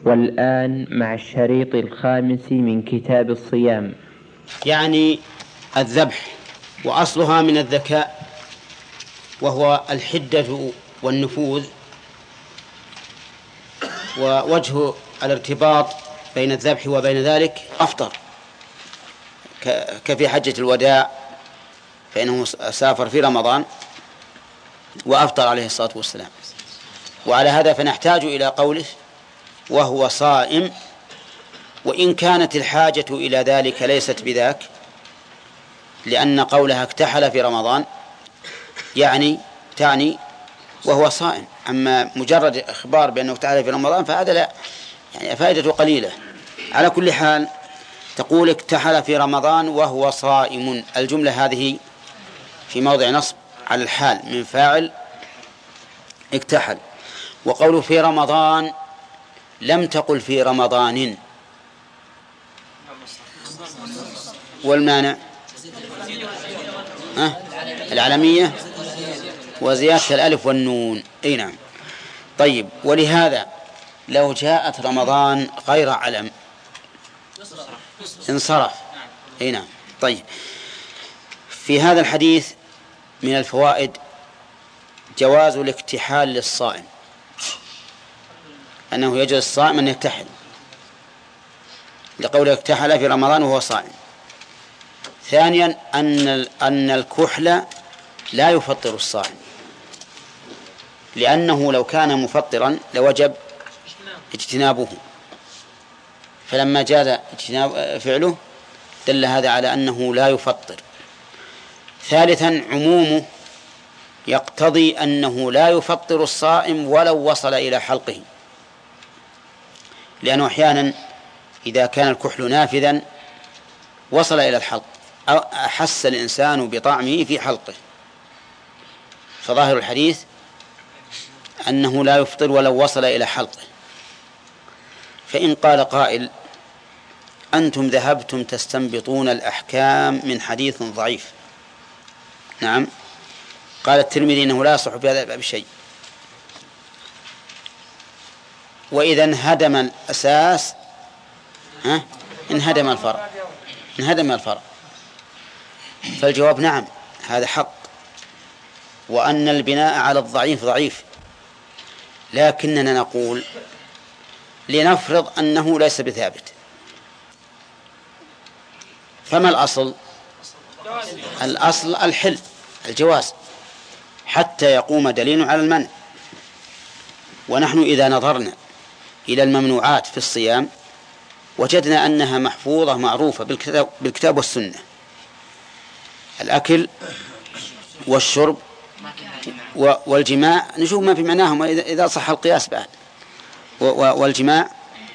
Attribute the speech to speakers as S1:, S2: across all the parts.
S1: والآن مع الشريط الخامس من كتاب الصيام.
S2: يعني الذبح، وأصلها من الذكاء، وهو الحدة والنفوذ. ووجه الارتباط بين الذبح وبين ذلك أفطر، كفي حجة الوداع، فإنه سافر في رمضان وأفطر عليه الصلاة والسلام. وعلى هذا فنحتاج إلى قوله وهو صائم، وإن كانت الحاجة إلى ذلك ليست بذاك، لأن قولها اكتحل في رمضان تعني وهو صائم. أما مجرد إخبار بأنه اكتحل في رمضان فهذا لا، يعني فائدته قليلة. على كل حال تقول اكتحل في رمضان وهو صائم، الجملة هذه في موضع نصب على الحال من فاعل اكتحل. وقوله في رمضان لم تقل في رمضان، والمانع العلمية وزيادة الألف والنون. أي نعم. طيب، ولهذا لو جاءت رمضان غير علم انصرف. أي نعم. طيب، في هذا الحديث من الفوائد جواز الاكتحال للصائم، أنه يجوز الصائم أن يكتحل، لقوله اكتحل في رمضان وهو صائم. ثانيا أن الكحل لا يفطر الصائم، لأنه لو كان مفطرا لوجب اجتنابه، فلما جاز فعله دل هذا على أنه لا يفطر. ثالثا عمومه يقتضي أنه لا يفطر الصائم ولو وصل إلى حلقه، لأنه أحيانا إذا كان الكحل نافذا وصل إلى الحلق أو أحس الإنسان بطعمه في حلقه، فظاهر الحديث أنه لا يفطر ولو وصل إلى حلقه. فإن قال قائل أنتم ذهبتم تستنبطون الأحكام من حديث ضعيف، نعم، قال الترمذي إنه لا يصح في هذا الباب شيء، وإذا انهدم الأساس انهدم الفرع. فالجواب نعم، هذا حق، وأن البناء على الضعيف ضعيف، لكننا نقول لنفرض أنه ليس بثابت، فما الأصل الحل الجواز حتى يقوم دليل على المنع. ونحن إذا نظرنا إلى الممنوعات في الصيام وجدنا أنها محفوظة معروفة بالكتاب والسنة: الأكل والشرب والجماع، نشوف ما في معناهم إذا صح القياس بعد، والجماع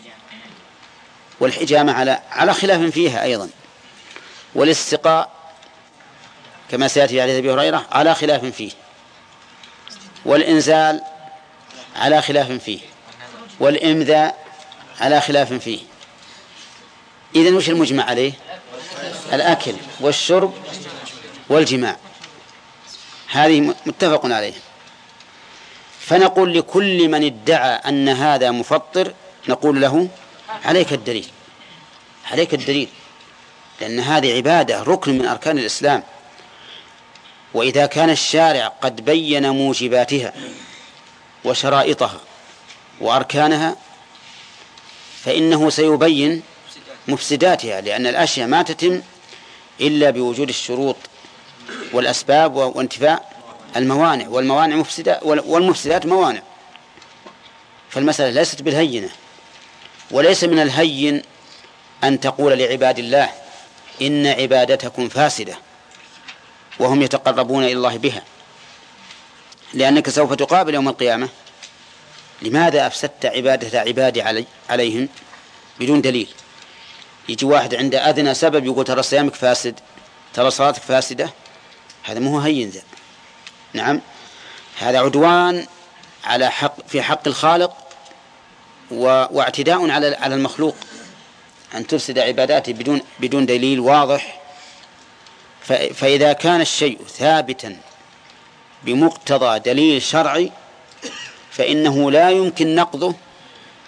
S2: والحجامة على خلاف فيها أيضا، والاستقاء كما سيأتي في حديث أبي هريرة على خلاف فيه، والإنزال على خلاف فيه، والإمذاء على خلاف فيه. إذن وش المجمع عليه؟ الأكل والشرب والجماع، هذه متفق عليه. فنقول لكل من ادعى أن هذا مفطر نقول له عليك الدليل، لأن هذه عبادة ركن من أركان الإسلام، وإذا كان الشارع قد بين موجباتها وشرائطها وأركانها فإنه سيبين مفسداتها، لأن الأشياء ما تتم إلا بوجود الشروط والأسباب وانتفاء الموانع، والموانع مفسدات والمفسدات موانع. فالمسألة ليست بالهينة، وليس من الهين أن تقول لعباد الله إن عبادتكم فاسدة وهم يتقربون إلى الله بها، لأنك سوف تقابل يوم القيامة لماذا أفسدت عبادة عبادي عليهم بدون دليل. يجي واحد عند أدنى سبب يقول ترى صيامك فاسد، ترى صلاتك فاسدة، هذا مو هين ذا. نعم، هذا عدوان في حق الخالق واعتداء على المخلوق، أن تفسد عباداته بدون دليل واضح. فإذا كان الشيء ثابتا بمقتضى دليل شرعي فإنه لا يمكن نقضه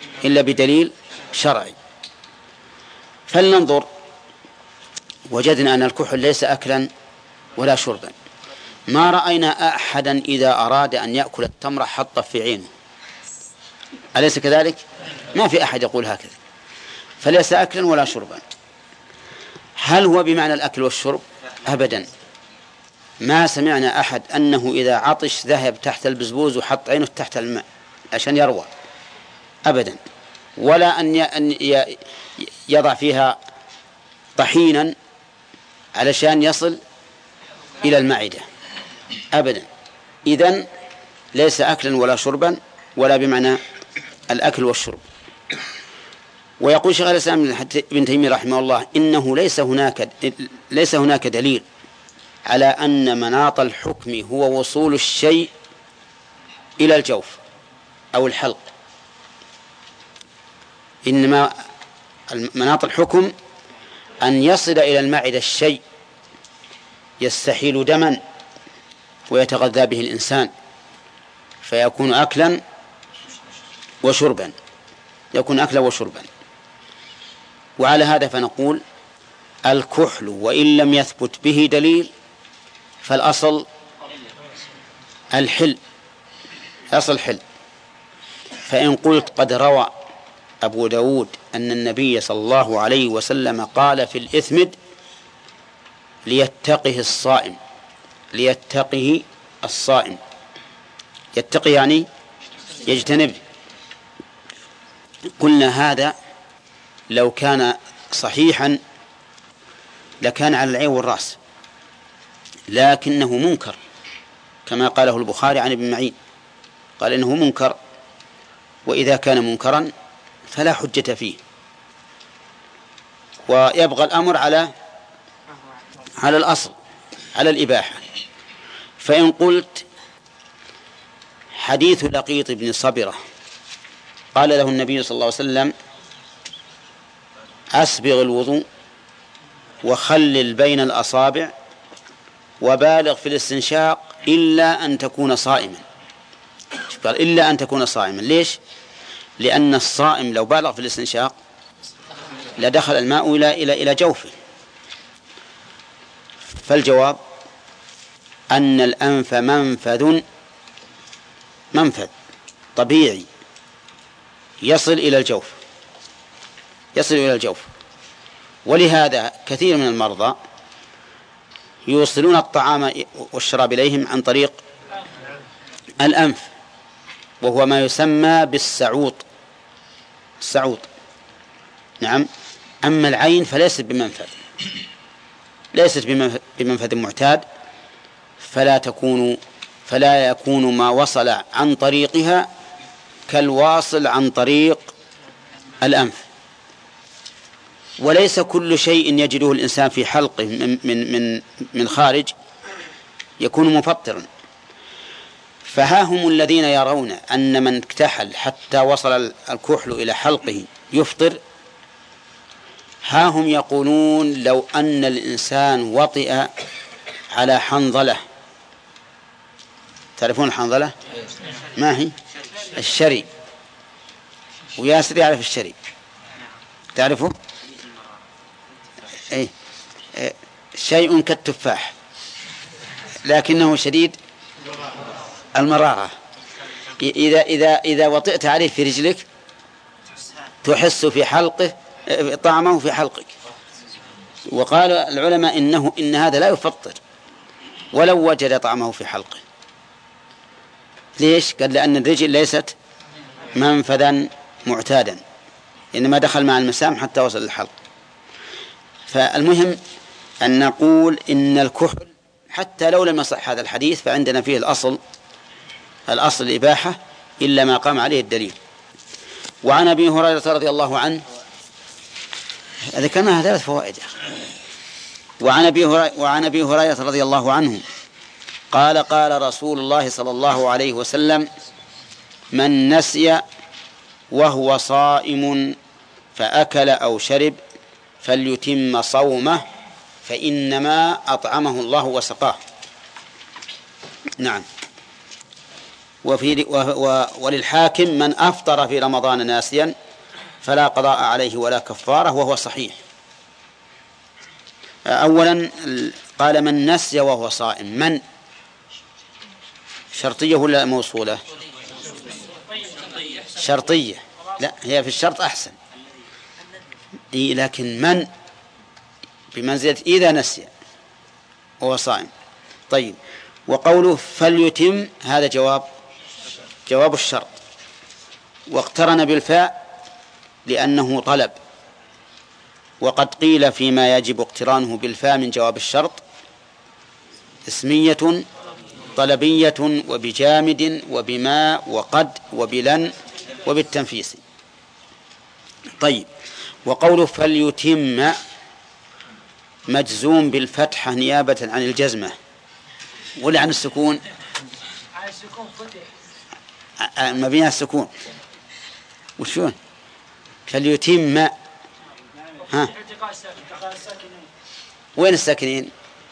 S2: إلا بدليل شرعي. فلننظر، وجدنا أن الكحل ليس أكلا ولا شربا. ما رأينا أحدا إذا أراد أن يأكل التمر حط في عينه، أليس كذلك؟ ما في أحد يقول هكذا، فليس أكلا ولا شربا. هل هو بمعنى الأكل والشرب؟ أبدا، ما سمعنا أحد أنه إذا عطش ذهب تحت البزبوز وحط عينه تحت الماء عشان يروى، أبدا، ولا أن يضع فيها طحينا علشان يصل إلى المعدة، أبدا. إذن ليس أكلا ولا شربا، ولا بمعنى الأكل والشرب. ويقول شيخ الإسلام ابن تيمية رحمه الله إنه ليس هناك دليل على أن مناط الحكم هو وصول الشيء إلى الجوف أو الحلق، إنما مناط الحكم أن يصل إلى المعدة الشيء يستحيل دما ويتغذى به الإنسان فيكون أكلا وشربا، يكون أكلا وشربا. وعلى هذا فنقول الكحل وإن لم يثبت به دليل فالأصل الحل، أصل حل. فإن قلت قد روى أبو داود أن النبي صلى الله عليه وسلم قال في الإثمد ليتقه الصائم، ليتقه الصائم، يتقي يعني يجتنب، قلنا هذا لو كان صحيحا لكان على العين والرأس، لكنه منكر كما قاله البخاري عن ابن معين، قال إنه منكر، وإذا كان منكرا فلا حجة فيه، ويبقى الأمر على الأصل، على الإباحة. فإن قلت حديث لقيط بن صبرة قال له النبي صلى الله عليه وسلم أسبغ الوضوء وخلل بين الأصابع وبالغ في الاستنشاق إلا أن تكون صائما، قال إلا أن تكون صائما. ليش؟ لأن الصائم لو بالغ في الاستنشاق لدخل الماء إلى جوفه. فالجواب أن الأنف منفذ طبيعي يصل إلى الجوف، يصل إلى الجوف. ولهذا كثير من المرضى يوصلون الطعام والشراب إليهم عن طريق الأنف، وهو ما يسمى بالسعوط، السعوط. نعم. أما العين فليست بمنفذ، ليست بمنفذ معتاد، فلا يكون ما وصل عن طريقها كالواصل عن طريق الأنف. وليس كل شيء يجده الإنسان في حلقه من خارج يكون مفطرا. فها هم الذين يرون أن من اكتحل حتى وصل الكحل إلى حلقه يفطر، ها هم يقولون لو أن الإنسان وطئ على حنظلة، تعرفون الحنظلة؟ ما هي؟ الشري، وياسر يعرف الشري، تعرفه؟ أي شيء كالتفاح لكنه شديد المرارة. إذا وطئت عليه في رجلك تحس في حلقه طعمه في حلقك. وقال العلماء إن هذا لا يفطر ولو وجد طعمه في حلقه. ليش؟ قال لأن الرجل ليست منفذا معتادا، إنما دخل مع المسام حتى وصل للحلق. فالمهم أن نقول إن الكحل حتى لو لم يصح هذا الحديث فعندنا فيه الأصل الإباحة إلا ما قام عليه الدليل. وعن أبي هريرة رضي الله عنه، ذكرنا 3 فوائد. وعن أبي هريرة رضي الله عنه قال قال رسول الله صلى الله عليه وسلم من نسي وهو صائم فأكل أو شرب فليتم صومه فإنما أطعمه الله وسقاه. نعم. وللحاكم من أفطر في رمضان ناسيا فلا قضاء عليه ولا كفارة، وهو صحيح. أولا قال من نسي وهو صائم، من شرطية ولا موصولة؟ شرطية، لا هي في الشرط أحسن، لكن من بمنزلة إذا نسي وهو صائم. طيب، وقوله فليتم هذا جواب الشرط، واقترن بالفاء لأنه طلب، وقد قيل فيما يجب اقترانه بالفاء من جواب الشرط اسمية طلبية وبجامد وبما وقد وبلن وبالتنفيس. طيب، وقوله فليتم مجزوم بالفتحة نيابة عن الجزمة ولا عن السكون؟ مبني على السكون. وشون فليتم؟ ها، وين الساكنين؟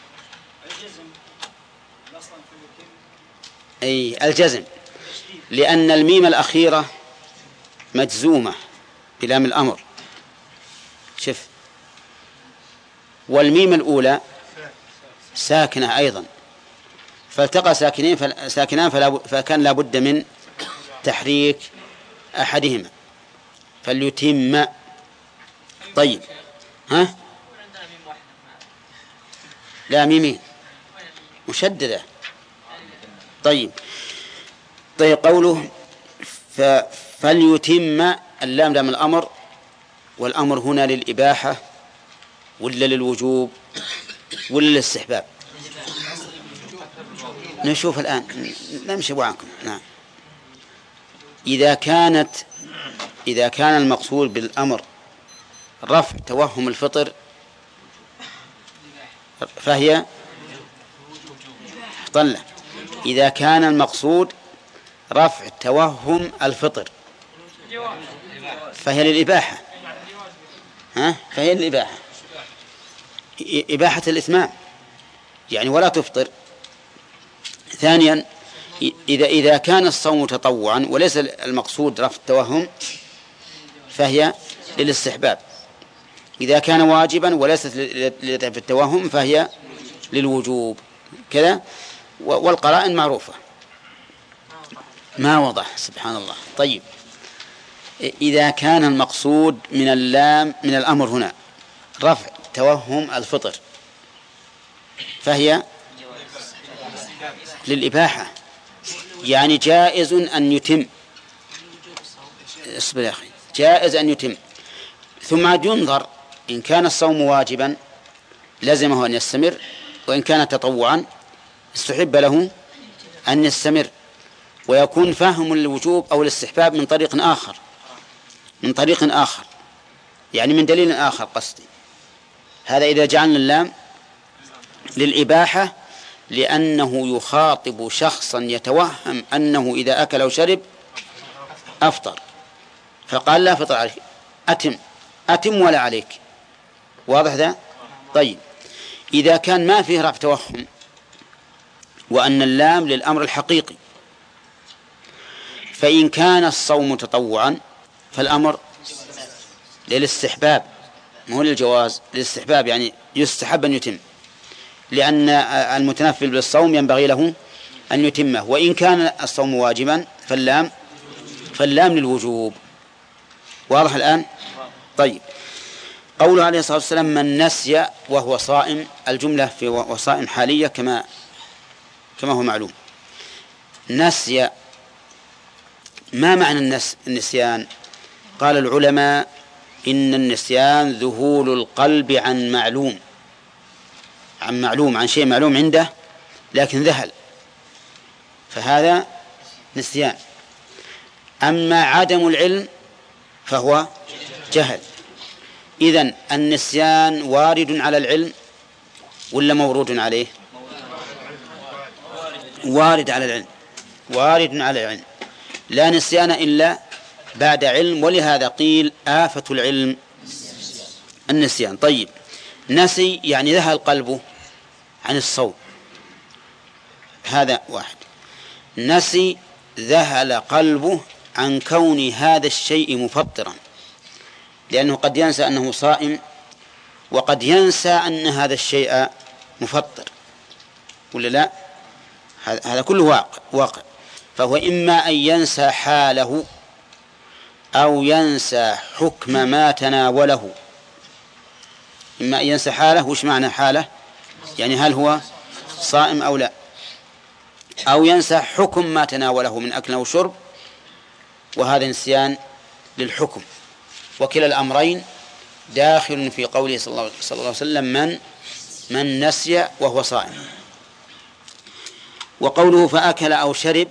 S2: أي الجزم، لأن الميم الأخيرة مجزومة بلام الأمر، شوف، والميم الأولى ساكنة أيضا، فالتقى ساكنان فكان لا بد من تحريك أحدهما، فليتم. طيب، ها، لا ميمين مشددة. طيب، قوله فليتم، اللام لام الأمر، والأمر هنا للإباحة ولا للوجوب ولا للاستحباب؟ نشوف الآن، نمشي عنكم. نعم، إذا كان المقصود بالأمر رفع توهم الفطر فهي طلع. إذا كان المقصود رفع توهم الفطر فهي للإباحة، فهي للإباحة، إباحة الإتمام يعني ولا تفطر. ثانيا، إذا كان الصوم تطوعا وليس المقصود رفع التوهم فهي للاستحباب. إذا كان واجبا وليست لدفع التوهم فهي للوجوب، كذا. والقرائن معروفة، ما وضح سبحان الله. طيب، إذا كان المقصود من الأمر هنا رفع توهم الفطر فهي للإباحة، يعني جائز أن يتم. اصبر يا أخي، جائز أن يتم. ثم ينظر إن كان الصوم واجبا لزمه أن يستمر، وإن كان تطوعا استحب له أن يستمر، ويكون فهم الوجوب أو الاستحباب من طريق آخر، يعني من دليل آخر قصدي. هذا إذا جعلنا اللام للإباحة، لأنه يخاطب شخصا يتوهم أنه إذا أكل أو شرب أفطر، فقال لا فطر عليك، أتم ولا عليك. واضح ذا؟ طيب، إذا كان ما فيه رفع توهم وأن اللام للأمر الحقيقي، فإن كان الصوم تطوعا فالأمر للاستحباب مو للجواز، للاستحباب، يعني يستحب أن يتم، لأن المتنفل بالصوم ينبغي له أن يتمه. وإن كان الصوم واجبا فاللام للوجوب. واضح الآن؟ طيب، قوله عليه الصلاة والسلام من نسي وهو صائم، الجملة في وصائم حالية كما هو معلوم. نسي، ما معنى النسيان؟ قال العلماء إن النسيان ذهول القلب عن عن شيء معلوم عنده لكن ذهل، فهذا نسيان. أما عدم العلم فهو جهل. إذن النسيان وارد على العلم ولا مورود عليه؟ وارد على العلم، لا نسيان إلا بعد علم، ولهذا قيل آفة العلم النسيان. طيب، نسي يعني ذهل قلبه عن الصوم، هذا واحد. نسي ذهل قلبه عن كون هذا الشيء مفطرا، لأنه قد ينسى أنه صائم وقد ينسى أن هذا الشيء مفطر، ولا لا؟ هذا كله واقع. فهو إما أن ينسى حاله أو ينسى حكم ما تناوله. إما أن ينسى حاله، وش معنى حاله؟ يعني هل هو صائم أو لا، أو ينسى حكم ما تناوله من أكل أو شرب، وهذا نسيان للحكم. وكلا الأمرين داخل في قوله صلى الله عليه وسلم من نسي وهو صائم. وقوله فأكل أو شرب،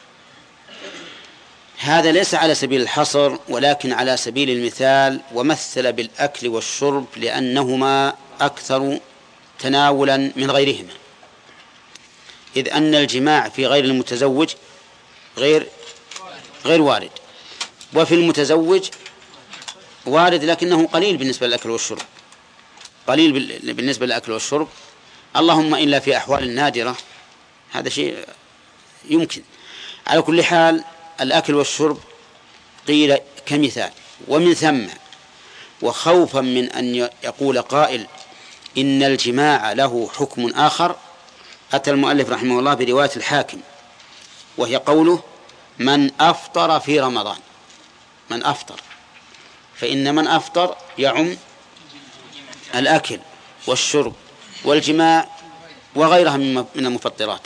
S2: هذا ليس على سبيل الحصر ولكن على سبيل المثال، ومثل بالأكل والشرب لأنهما أكثر تناولا من غيرهما، إذ أن الجماع في غير المتزوج غير وارد، وفي المتزوج وارد لكنه قليل بالنسبة للأكل والشرب، قليل بالنسبة للأكل والشرب، اللهم إلا في أحوال نادرة، هذا شيء يمكن. على كل حال الأكل والشرب قيل كمثال. ومن ثم وخوفا من أن يقول قائل إن الجماع له حكم آخر، أتى المؤلف رحمه الله برواية الحاكم، وهي قوله من أفطر في رمضان. من أفطر، فإن من أفطر يعم الأكل والشرب والجماع وغيرها من المفطرات،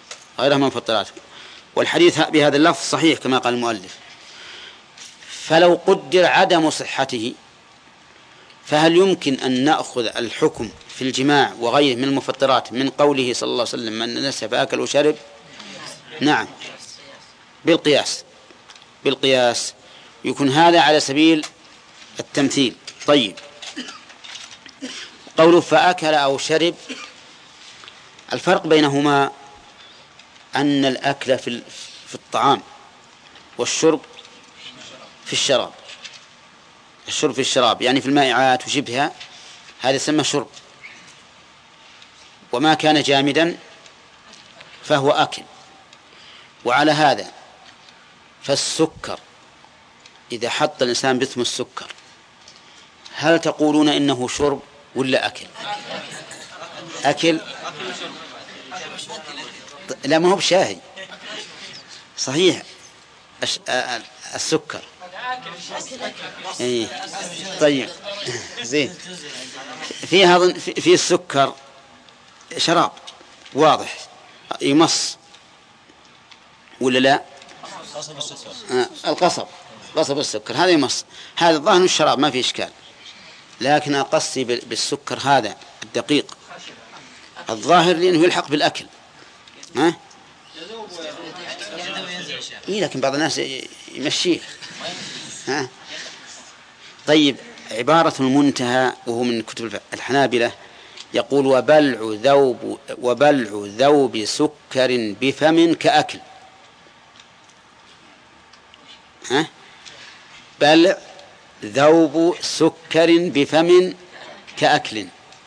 S2: والحديث بهذا اللفظ صحيح كما قال المؤلف. فلو قدر عدم صحته، فهل يمكن أن نأخذ الحكم في الجماع وغيره من المفطرات من قوله صلى الله عليه وسلم من نسي فأكل وشرب؟ نعم، بالقياس يكون هذا على سبيل التمثيل. طيب، قوله فأكل أو شرب، الفرق بينهما أن الأكل في الطعام والشرب في الشراب. الشرب في الشراب يعني في المائعات وشبهها، هذا يسمى شرب، وما كان جامدا فهو أكل. وعلى هذا فالسكر إذا حط الإنسان باسم السكر، هل تقولون إنه شرب ولا أكل؟ أكل؟ لا، ما هو بشاهي صحيح. السكر إيه. طيب زين، في السكر شراب واضح يمص ولا لا؟ قصب السكر هذا يمص، هذا الظاهر الشراب ما في إشكال، لكن أقصي بالسكر هذا الدقيق الظاهر لأنه يلحق بالأكل. ها؟ إيه، لكن بعض الناس يمشيه. ها؟ طيب، عبارة المنتهى وهو من كتب الحنابلة يقول وبلع ذوب سكر بفم كأكل. ها؟ بلع ذوب سكر بفم كأكل،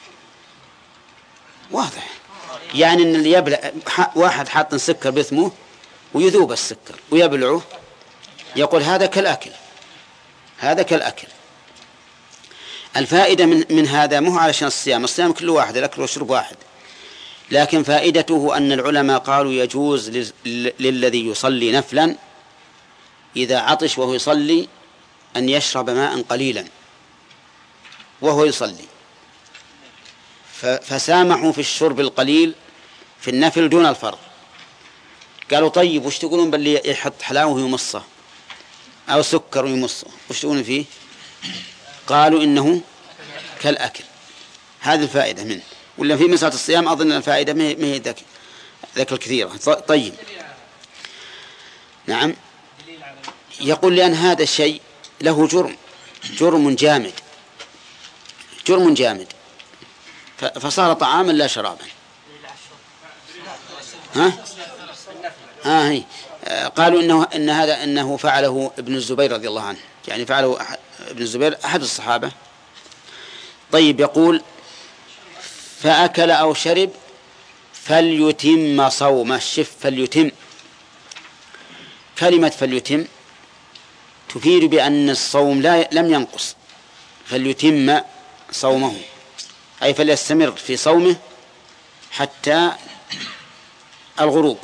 S2: واضح يعني أن اللي يبلع، واحد حاط سكر بثمه ويذوب السكر ويبلعه، يقول هذا كالأكل. الفائدة من هذا مو علشان الصيام كله واحد، الأكل والشرب واحد، لكن فائدته أن العلماء قالوا يجوز للذي يصلي نفلا إذا عطش وهو يصلي أن يشرب ماء قليلا وهو يصلي، فسامحوا في الشرب القليل في النفل دون الفرض. قالوا طيب وش تقولون باللي يحط حلاوة ويمصه أو سكر ويمصه، وش تقولون فيه؟ قالوا إنه كالأكل. هذه الفائدة منه، ولا في مسألة الصيام أظن الفائدة ما هي ذاك الكثيرة. طيب، نعم، يقول لأن هذا الشيء له جرم جامد فصار طعاما لا شرابا. هي قالوا إنه فعله ابن الزبير رضي الله عنه، يعني فعله ابن الزبير أحد الصحابة. طيب، يقول فأكل أو شرب فليتم صومه. فليتم كلمة فليتم تفيد بأن الصوم لم ينقص، فليتم صومه أي فليستمر في صومه حتى الغروب.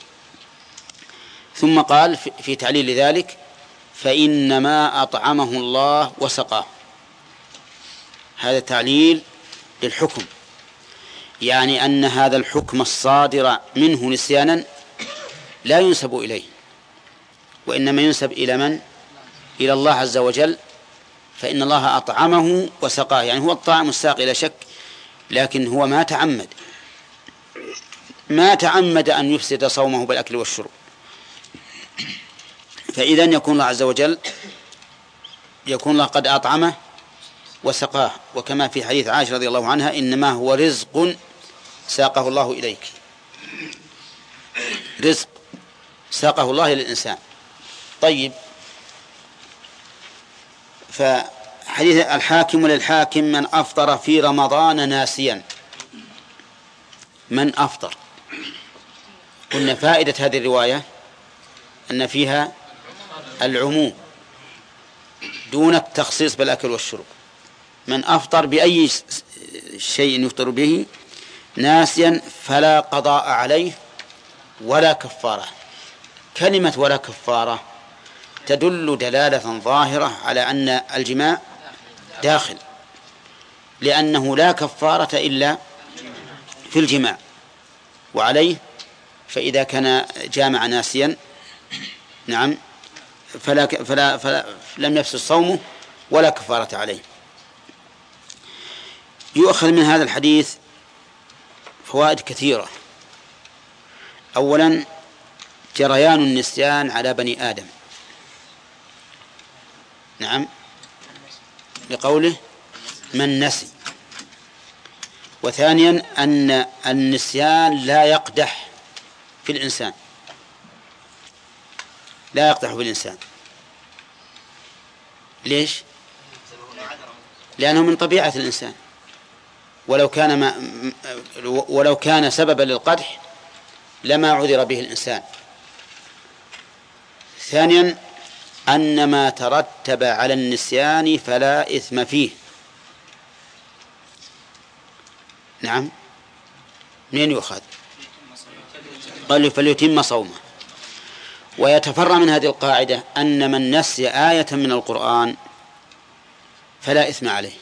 S2: ثم قال في تعليل ذلك: فإنما أطعمه الله وسقاه. هذا تعليل للحكم، يعني أن هذا الحكم الصادر منه نسيانا لا ينسب إليه، وإنما ينسب إلى من؟ إلى الله عز وجل. فإن الله أطعمه وسقاه، يعني هو الطاعم الساقي لا شك، لكن هو ما تعمد أن يفسد صومه بالأكل والشرب. فإذن يكون الله عز وجل قد أطعمه وسقاه، وكما في حديث عائشة رضي الله عنها: إنما هو رزق ساقه الله إليك، رزق ساقه الله للإنسان. طيب، فحديث الحاكم للحاكم: من أفطر في رمضان ناسيا. من أفطر، قلنا فائدة هذه الرواية أن فيها العموم دون التخصيص بالأكل والشرب. من أفطر بأي شيء يفطر به ناسيا فلا قضاء عليه ولا كفارة. كلمة ولا كفارة تدل دلالة ظاهرة على أن الجماع داخل، لأنه لا كفارة إلا في الجماع. وعليه فإذا كان جامع ناسيا نعم فلا لم يفسد صومه ولا كفارة عليه. يؤخذ من هذا الحديث فوائد كثيرة. أولا، جريان النسيان على بني آدم، نعم، لقوله من نسي. وثانيا، أن النسيان لا يقدح في الإنسان، لا يقدح في الإنسان. ليش؟ لأنه من طبيعة الإنسان، ولو كان سببا للقدح لما عذر به الإنسان. ثانيا، أن ما ترتب على النسيان فلا إثم فيه. نعم، منين يؤخذ؟ قال فليتم صومه. ويتفرع من هذه القاعدة أن من نسي آية من القرآن فلا إثم عليه.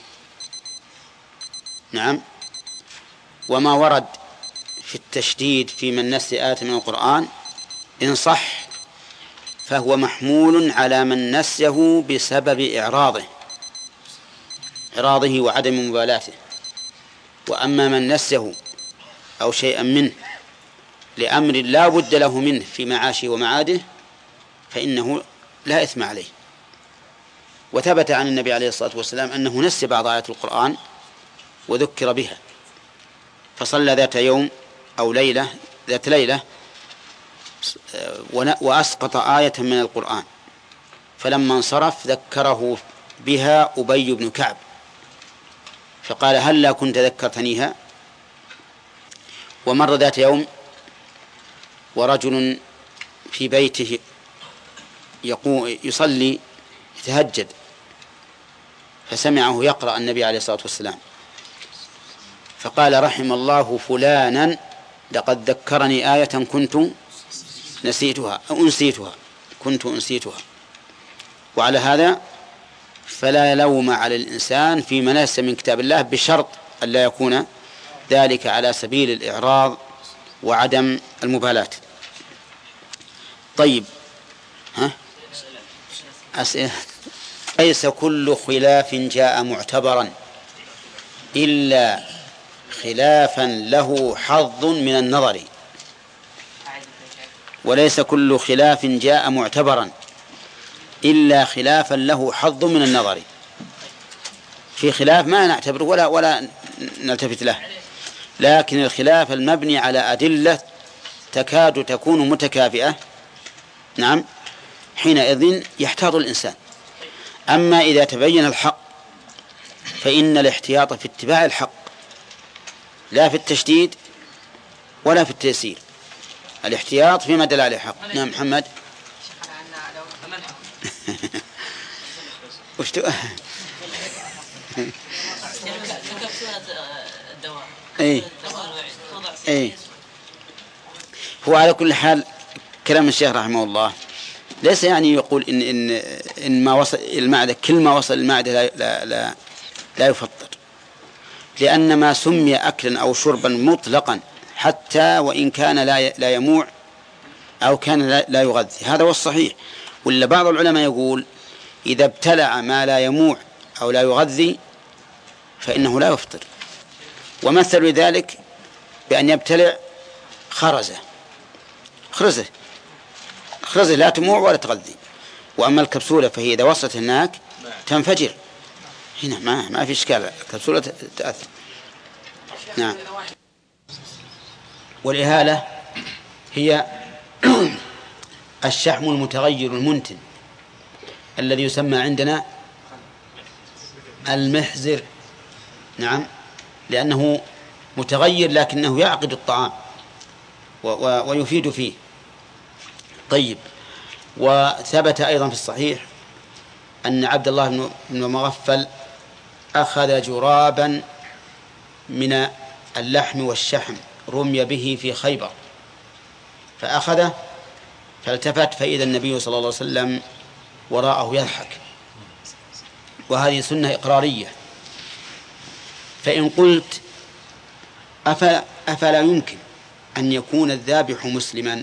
S2: نعم، وما ورد في التشديد في من نسي آية من القرآن إن صح فهو محمول على من نسيه بسبب إعراضه وعدم مبالاته. وأما من نسيه أو شيئا منه لأمر لا بد له منه في معاشه ومعاده فإنه لا إثم عليه. وثبت عن النبي عليه الصلاة والسلام أنه نسي بعض آيات القرآن وذكر بها، فصلى ذات ليلة وأسقط آية من القرآن، فلما انصرف ذكره بها أبي بن كعب فقال: هلا كنت ذكرتنيها؟ ومر ذات يوم ورجل في بيته يصلي يتهجد، فسمعه يقرأ النبي عليه الصلاة والسلام فقال: رحم الله فلانا لقد ذكرني آية كنت أنسيتها. وعلى هذا فلا لوم على الإنسان فيما نسي من كتاب الله، بشرط أن لا يكون ذلك على سبيل الإعراض وعدم المبالاة. طيب، أسئلة. ليس كل خلاف جاء معتبرا إلا خلافا له حظ من النظر. وليس كل خلاف جاء معتبرا إلا خلافا له حظ من النظر. في خلاف ما نعتبره ولا نلتفت له، لكن الخلاف المبني على أدلة تكاد تكون متكافئة، نعم، حينئذ يحتاط الإنسان. أما إذا تبين الحق فإن الاحتياط في اتباع الحق لا في التشديد ولا في التيسير، الاحتياط فيما دل عليه الحق. نعم محمد. وش اي هو على كل حال كلام الشيخ رحمه الله ليس يعني يقول إن ما وصل المعدة كل ما وصل المعدة لا يفطر، لأن ما سمي أكلا أو شربا مطلقا حتى وإن كان لا يموع أو كان لا يغذي، هذا هو الصحيح. ولا بعض العلماء يقول إذا ابتلع ما لا يموع أو لا يغذي فإنه لا يفطر، ومثل ذلك بأن يبتلع خرزة لا تموع ولا تغذي. وأما الكبسولة فهي إذا وصلت هناك تنفجر، هنا ما في إشكال، الكبسولة تأثر. نعم. والإهالة هي الشحم المتغير المنتن الذي يسمى عندنا المحزر. نعم، لأنه متغير لكنه يعقد الطعام ويفيد فيه. طيب، وثبت أيضا في الصحيح أن عبد الله بن مغفل أخذ جرابا من اللحم والشحم رمي به في خيبر، فأخذه فالتفت فإذا النبي صلى الله عليه وسلم وراءه يضحك، وهذه سنة إقرارية. فإن قلت أفلا يمكن أن يكون الذابح مسلما،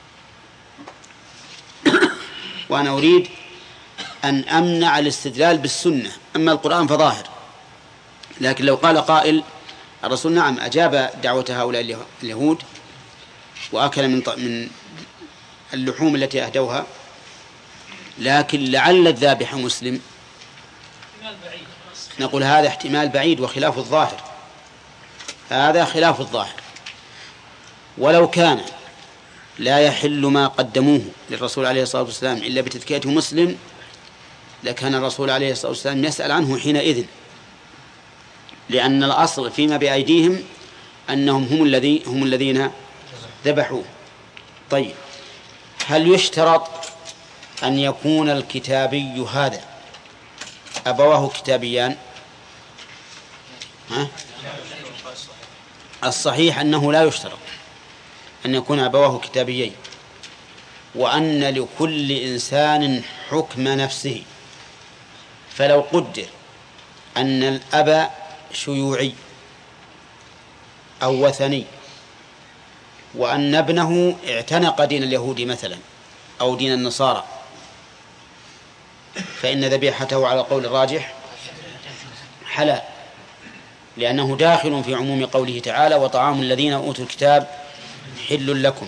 S2: وأنا أريد أن أمنع الاستدلال بالسنة، أما القرآن فظاهر. لكن لو قال قائل الرسول نعم أجاب دعوة هؤلاء اليهود وأكل من اللحوم التي أهدوها، لكن لعل الذابح مسلم، نقول هذا احتمال بعيد وخلاف الظاهر، هذا خلاف الظاهر. ولو كان لا يحل ما قدموه للرسول عليه الصلاة والسلام إلا بتذكيته مسلم لكان الرسول عليه الصلاة والسلام يسأل عنه حينئذ، لأن الأصل فيما بأيديهم أنهم هم الذين ذبحوه. طيب، هل يشترط أن يكون الكتابي هذا أبواه كتابيان؟ الصحيح أنه لا يشترط أن يكون أبواه كتابيين، وأن لكل إنسان حكم نفسه. فلو قدر أن الأب شيوعي أو وثني وأن ابنه اعتنق دين اليهود مثلا أو دين النصارى، فإن ذبيحته على القول الراجح حلال، لأنه داخل في عموم قوله تعالى وطعام الذين أوتوا الكتاب حل لكم.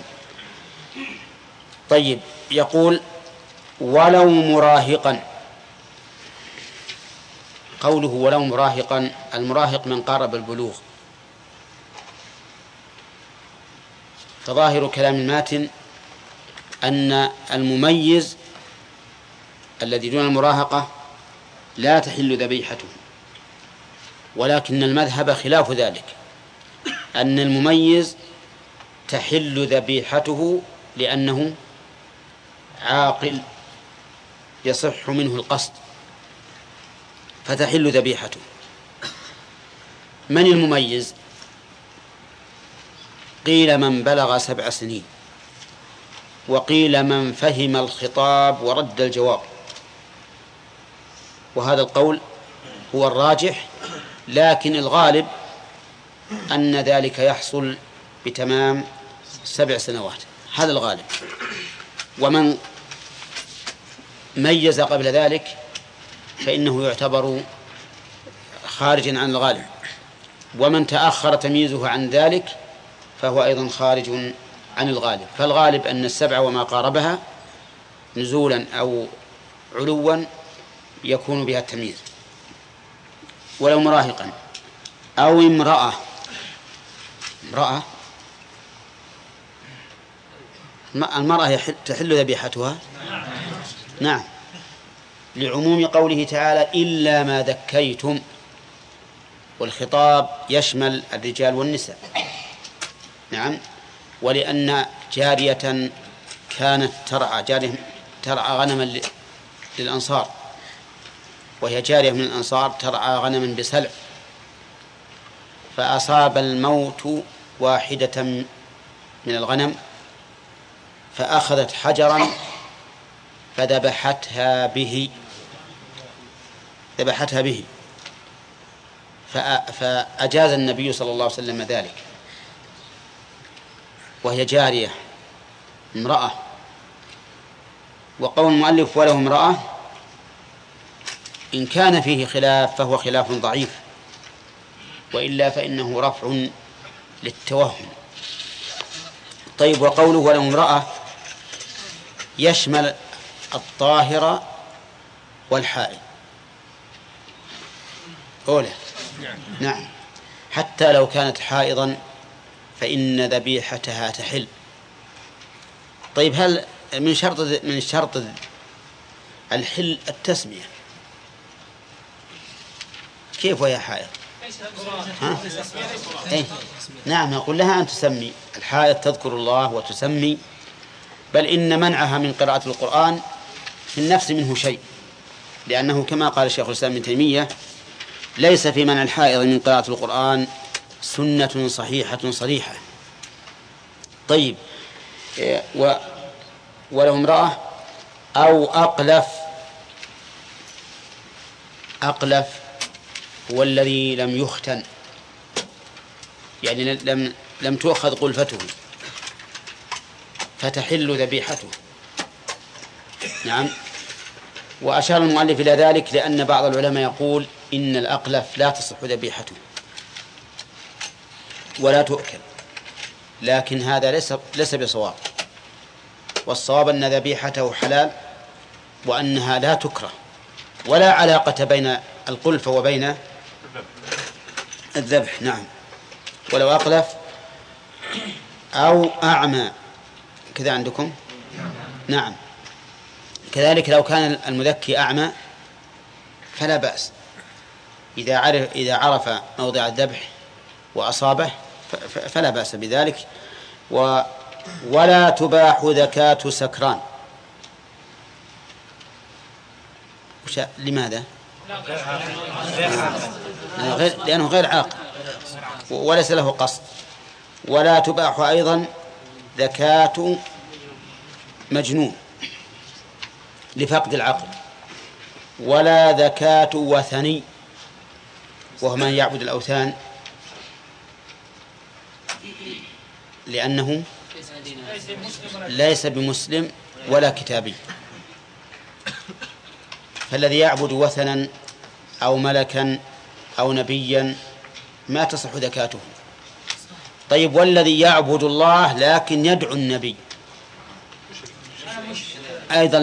S2: طيب، يقول ولو مراهقا، قوله ولو مراهقا، المراهق من قارب البلوغ، فظاهر كلام الماتن أن المميز الذي دون المراهقة لا تحل ذبيحته، ولكن المذهب خلاف ذلك، أن المميز تحل ذبيحته لأنه عاقل يصح منه القصد فتحل ذبيحته. من المميز؟ قيل من بلغ 7 سنين، وقيل من فهم الخطاب ورد الجواب، وهذا القول هو الراجح، لكن الغالب أن ذلك يحصل بتمام 7 سنوات، هذا الغالب. ومن ميز قبل ذلك فإنه يعتبر خارجا عن الغالب، ومن تأخر تمييزه عن ذلك فهو أيضا خارج عن الغالب. فالغالب أن 7 وما قاربها نزولا أو علوا يكون بها التمييز. ولو مراهقا أو امرأة المرأة تحل ذبيحتها؟ نعم، لعموم قوله تعالى إلا ما ذكيتم، والخطاب يشمل الرجال والنساء. نعم، ولأن جارية كانت ترعى غنما للأنصار، وهي جارية من الأنصار ترعى غنما بسلع، فأصاب الموت واحدة من الغنم فأخذت حجرا فذبحتها به فأجاز النبي صلى الله عليه وسلم ذلك، وهي جارية امرأة. وقول المؤلف وله امرأة إن كان فيه خلاف فهو خلاف ضعيف، وإلا فإنه رفع للتوهم. طيب، وقوله وله امرأة يشمل الطاهرة والحائض أولى. نعم، حتى لو كانت حائضا فإن ذبيحتها تحل. طيب، هل من شرط الحل التسمية؟ كيف وهي حائض؟ إيه؟ نعم، أقول لها أن تسمي. الحائض تذكر الله وتسمي، بل إن منعها من قراءة القرآن في النفس منه شيء، لأنه كما قال الشيخ الإسلام ابن تيمية ليس في منع الحائض من قراءة القرآن سنة صحيحة صريحة. طيب، ولو امرأة أو أقلف هو الذي لم يختن، يعني لم تؤخذ قلفته فتحل ذبيحته. نعم، وأشار المؤلف إلى ذلك لأن بعض العلماء يقول إن الأقلف لا تصح ذبيحته ولا تؤكل، لكن هذا ليس بصواب، والصواب أن ذبيحته حلال وأنها لا تكره، ولا علاقة بين القلفة وبين الذبح. نعم، ولو أقلف أو أعمى كذا عندكم. نعم، كذلك لو كان المذكي أعمى فلا بأس، إذا عرف موضع الذبح وأصابه فلا بأس بذلك. ولا تباح زكاة سكران. لماذا؟ لأنه غير عاقل وليس له قصد. ولا تباح أيضا زكاة مجنون لفقد العقل. ولا زكاة وثني، وهو من يعبد الأوثان، لأنه ليس بمسلم ولا كتابي. فالذي يعبد وثنا أو ملكا أو نبيا ما تصح زكاته. طيب، والذي يعبد الله لكن يدعو النبي أيضا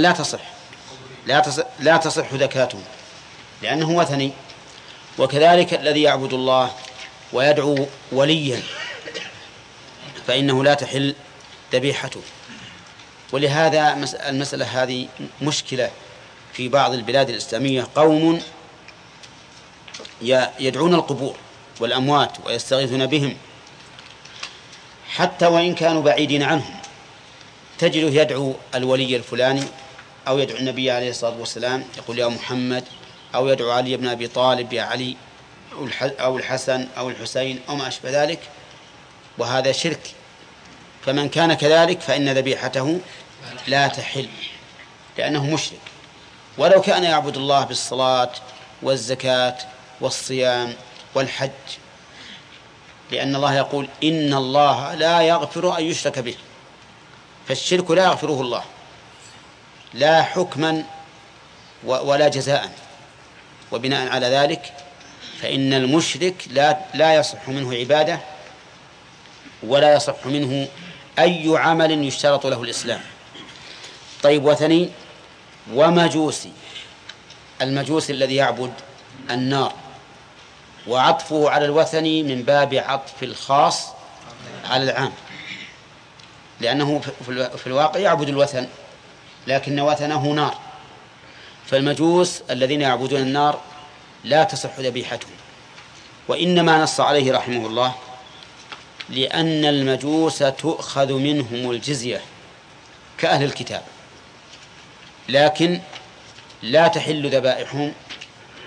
S2: لا تصح زكاته لأنه وثني. وكذلك الذي يعبد الله ويدعو وليا فإنه لا تحل ذبيحته. ولهذا المسألة هذه مشكلة في بعض البلاد الإسلامية، قوم يدعون القبور والأموات ويستغيثون بهم حتى وإن كانوا بعيدين عنهم، تجده يدعو الولي الفلاني أو يدعو النبي عليه الصلاة والسلام يقول يا محمد، أو يدعو علي بن أبي طالب يا علي، أو الحسن أو الحسين أو ما أشبه ذلك، وهذا شرك. فمن كان كذلك فإن ذبيحته لا تحل لأنه مشرك، ولو كان يعبد الله بالصلاة والزكاة والصيام والحج، لأن الله يقول إن الله لا يغفر أن يشرك به، فالشرك لا يغفره الله لا حكما ولا جزاء. وبناء على ذلك فإن المشرك لا يصح منه عبادة ولا يصح منه أي عمل يشترط له الإسلام. طيب، وثني ومجوسي، المجوسي الذي يعبد النار، وعطفه على الوثني من باب عطف الخاص على العام، لأنه في الواقع يعبد الوثن لكن وثنه نار. فالمجوس الذين يعبدون النار لا تصح ذبيحتهم، وإنما نص عليه رحمه الله لأن المجوس تؤخذ منهم الجزية كأهل الكتاب، لكن لا تحل ذبائحهم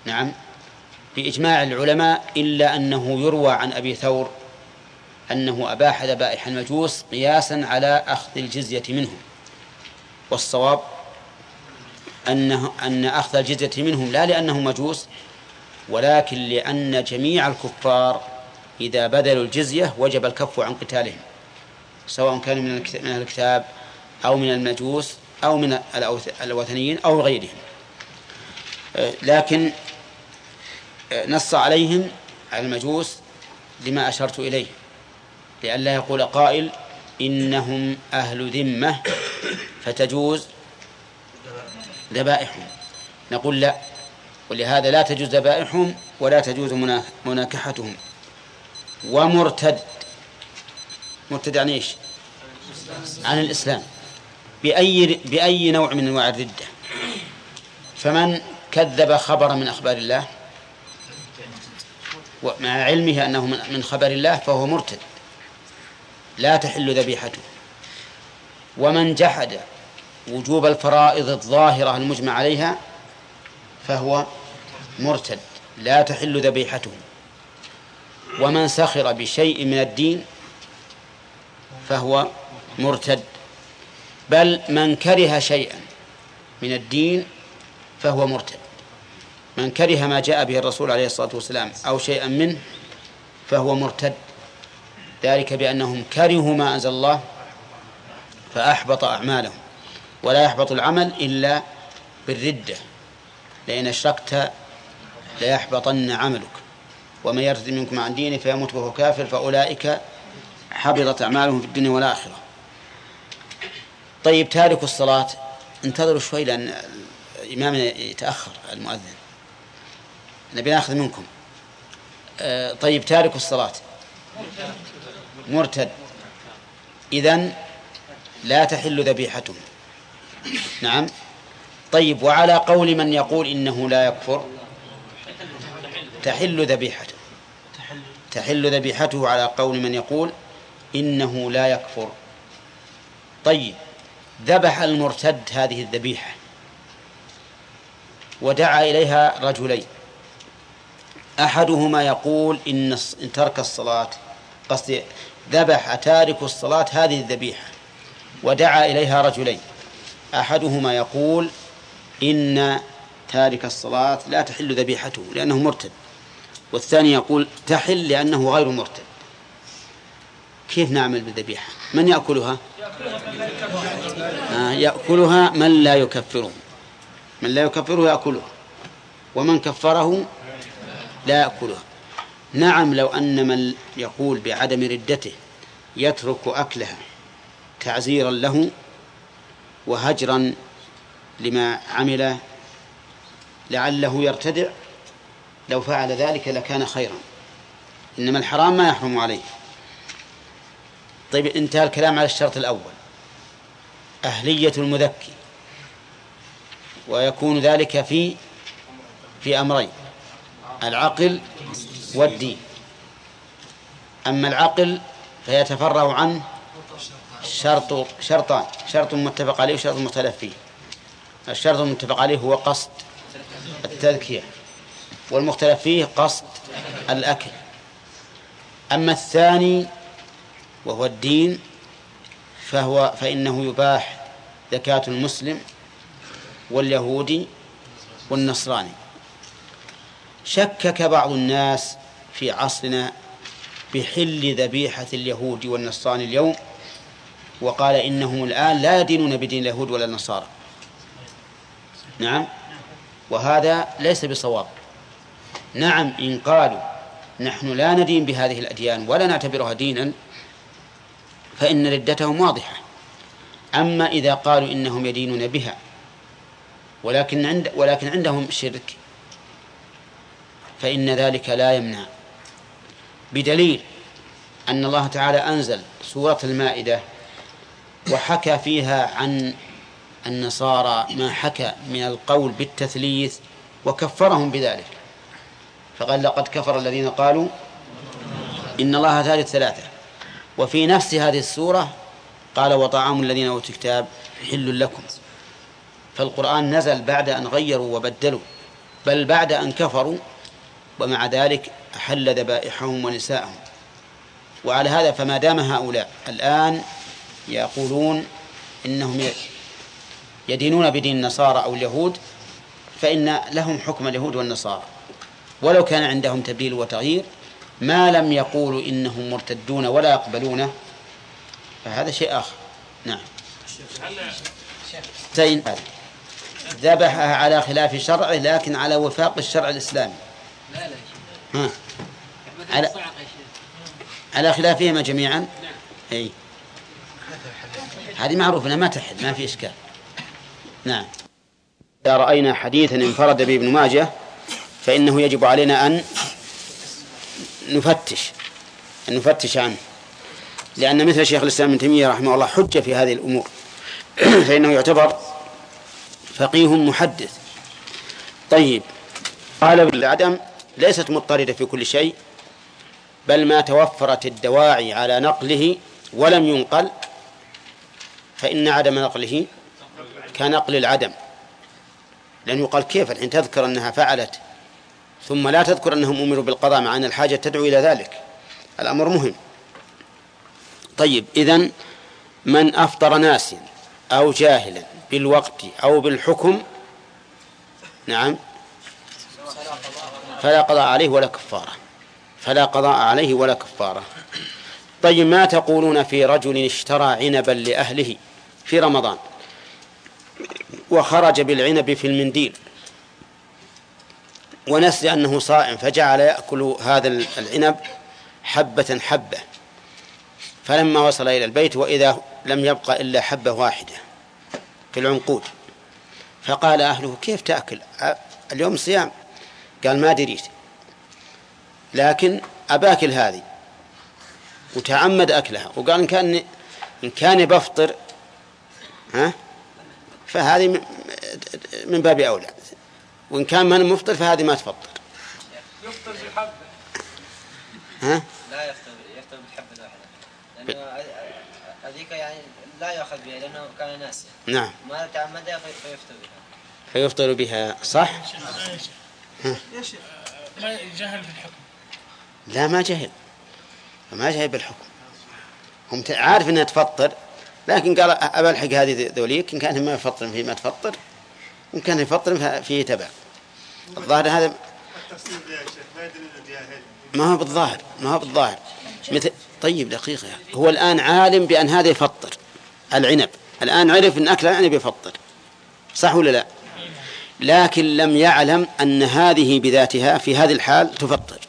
S2: نعم بإجماع العلماء، إلا أنه يروى عن أبي ثور أنه أباح ذبائح المجوس قياسا على أخذ الجزية منهم، والصواب أن أخذ الجزية منهم لا لأنهم مجوس، ولكن لأن جميع الكفار إذا بذلوا الجزية وجب الكف عن قتالهم، سواء كانوا من الكتاب أو من المجوس أو من الوثنيين أو غيرهم. لكن نص عليهم على المجوس لما أشرت إليه، لئلا يقول قائل إنهم أهل ذمة فتجوز ذبائحهم، نقول لا، ولهذا لا تجوز ذبائحهم ولا تجوز مناكحتهم. ومرتد، مرتد عن إيش؟ عن الإسلام بأي نوع من أنواع الردة. فمن كذب خبر من أخبار الله ومع علمه أنه من خبر الله فهو مرتد لا تحل ذبيحته. ومن جحد وجوب الفرائض الظاهرة المجمع عليها فهو مرتد لا تحل ذبيحته. ومن سخر بشيء من الدين فهو مرتد، بل من كره شيئا من الدين فهو مرتد. من كره ما جاء به الرسول عليه الصلاة والسلام أو شيئا منه فهو مرتد، ذلك بأنهم كرهوا ما أنزل الله فأحبط أعمالهم، ولا يحبط العمل إلا بالردة، لئن أشركت ليحبطن عملك ومن يرتد منكم عن دينه فيموت وهو كافر فأولئك حبطت أعمالهم في الدنيا والآخرة. طيب تارك الصلاة، انتظروا شوي لأن إمامنا يتأخر المؤذن، نبي نأخذ منكم. طيب تارك الصلاة مرتد، إذن لا تحل ذبيحته. نعم. طيب وعلى قول من يقول إنه لا يكفر تحل ذبيحته، تحل ذبيحته على قول من يقول إنه لا يكفر. طيب ذبح المرتد هذه الذبيحة ودعا إليها رجلين، أحدهما يقول إن ترك الصلاة، قصدي ذبح تارك الصلاة هذه الذبيحة ودعا إليها رجلين، أحدهما يقول إن تارك الصلاة لا تحل ذبيحته لأنه مرتد، والثاني يقول تحل لأنه غير مرتد. كيف نعمل بالذبيحة؟ من يأكلها؟ يأكلها من لا يكفره، من لا يكفره يأكلها، ومن كفره لا يأكلها. نعم، لو أن من يقول بعدم ردته يترك أكلها تعزيرا له وهجرا لما عمل لعله يرتدع، لو فعل ذلك لكان خيرا، إنما الحرام ما يحرم عليه. طيب انتهى الكلام على الشرط الأول، أهلية المذكي، ويكون ذلك في أمرين، العقل والدين. أما العقل فيتفرع عنه شرطان، شرط متفق عليه وشرط مختلف فيه. الشرط المتفق عليه هو قصد التذكية، والمختلف فيه قصد الأكل. أما الثاني وهو الدين فإنه يباح زكاة المسلم واليهودي والنصراني. شكك بعض الناس في عصرنا بحل ذبيحة اليهود والنصراني اليوم، وقال إنهم الآن لا يدينون بدين اليهود ولا النصارى. نعم، وهذا ليس بصواب. نعم، إن قالوا نحن لا ندين بهذه الأديان ولا نعتبرها دينا فإن ردتهم واضحة. أما إذا قالوا إنهم يدينون بها ولكن عندهم شرك فإن ذلك لا يمنع، بدليل أن الله تعالى أنزل سورة المائدة وحكى فيها عن النصارى ما حكى من القول بالتثليث وكفرهم بذلك، فقال لقد كفر الذين قالوا إن الله ثالث ثلاثة. وفي نفس هذه السورة قال وطعام الذين أوتوا الكتاب حل لكم. فالقرآن نزل بعد أن غيروا وبدلوا، بل بعد أن كفروا، ومع ذلك أحل ذبائحهم ونساءهم. وعلى هذا فما دام هؤلاء الآن يقولون إنهم يدينون بدين النصارى أو اليهود، فإن لهم حكم اليهود والنصارى، ولو كان عندهم تبديل وتغيير، ما لم يقولوا إنهم مرتدون ولا يقبلونه، فهذا شيء آخر. نعم. زين، ذبحها على خلاف شرعه لكن على وفاق الشرع الإسلامي. ها. على خلافهما جميعا. أي هذه معروفة أنها ما تحل، ما في إشكال. نعم. إذا رأينا حديثا انفرد به ابن ماجه فإنه يجب علينا أن نفتش عنه، لأن مثل شيخ الإسلام ابن تيمية رحمه الله حجة في هذه الأمور فإنه يعتبر فقيه محدث. طيب، قال بالعدم ليست مضطردة في كل شيء، بل ما توفرت الدواعي على نقله ولم ينقل فإن عدم نقله كنقل العدم، لأنه يقال كيف الحين تذكر أنها فعلت ثم لا تذكر أنهم أمروا بالقضاء مع أن الحاجة تدعو إلى ذلك، الأمر مهم. طيب، إذن من أفطر ناسيا أو جاهلا بالوقت أو بالحكم، نعم، فلا قضاء عليه ولا كفارة، فلا قضاء عليه ولا كفارة. طيب، ما تقولون في رجل اشترى عنبا لأهله في رمضان وخرج بالعنب في المنديل ونسي أنه صائم فجعل يأكل هذا العنب حبة حبة، فلما وصل إلى البيت وإذا لم يبقى إلا حبة واحدة في العنقود، فقال أهله كيف تأكل اليوم صيام؟ قال ما دريت، لكن أباكل هذه، وتعمد أكلها وقال إن كان بفطر فهذه من باب أولى، وإن كان من مفطر فهذه ما تفطر.
S3: يفطر بالحبة.
S4: لا يفطر بالحبة الواحدة، لأنه هذيك يعني لا يأخذ بها لأنه كان ناسيا.
S2: نعم.
S4: ما تعمدها
S2: فيفطر بها. صح.
S3: ليش ما جهل بالحكم؟
S2: لا، ما جهل بالحكم، هم عارف أنها تفطر، لكن قال أبا الحق هذه ذوليك، إن كان ما يفطر فيما تفطر، إن كان يفطر فيه تبع. الظاهر هذا ما هو بالظاهر مثل. طيب دقيقة، هو الآن عالم بأن هذا يفطر العنب، الآن عرف أن أكل العنب يفطر، صح ولا لا؟ لكن لم يعلم أن هذه بذاتها في هذه الحال تفطر،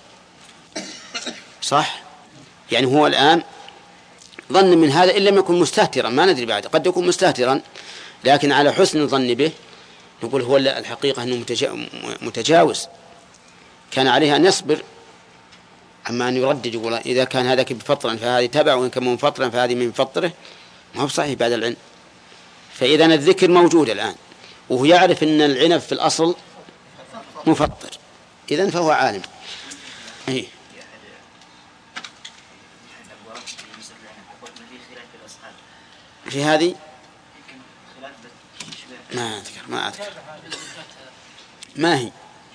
S2: صح؟ يعني هو الآن ظن من هذا إن لم يكن مستهترا، ما ندري بعد، قد يكون مستهترا، لكن على حسن الظن به نقول هو الحقيقة أنه متجاوز، كان عليه أن يصبر، أما أن يردد يقول إذا كان هذا بفطرا فهذه تبع، وإن كان منفطرا فهذه من فطره، ما هو صحيح بعد العلم. فإذا الذكر موجود الآن، وهو يعرف أن العنب في الأصل مفطر، إذن فهو عالم. في هذه ما أذكر ما هي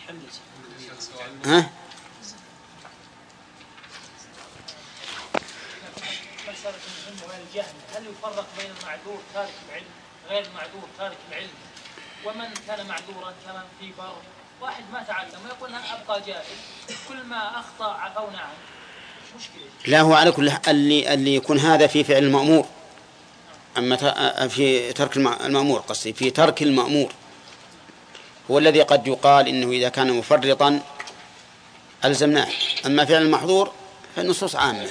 S3: هل يفرق بين المعذور تارك العلم غير المعذور تارك العلم؟ ومن كان معذورا كمان في بر واحد ما تعلم ويقول أنا أبقى جاهل، كل ما أخطأ عفونا عنه، مشكلة.
S2: لا، هو على كل اللي يكون هذا في فعل المأمور، أما في ترك المأمور، قصدي في ترك المأمور هو الذي قد يقال إنه إذا كان مفرطا ألزمناه، أما فعل المحظور فالنصوص عامة.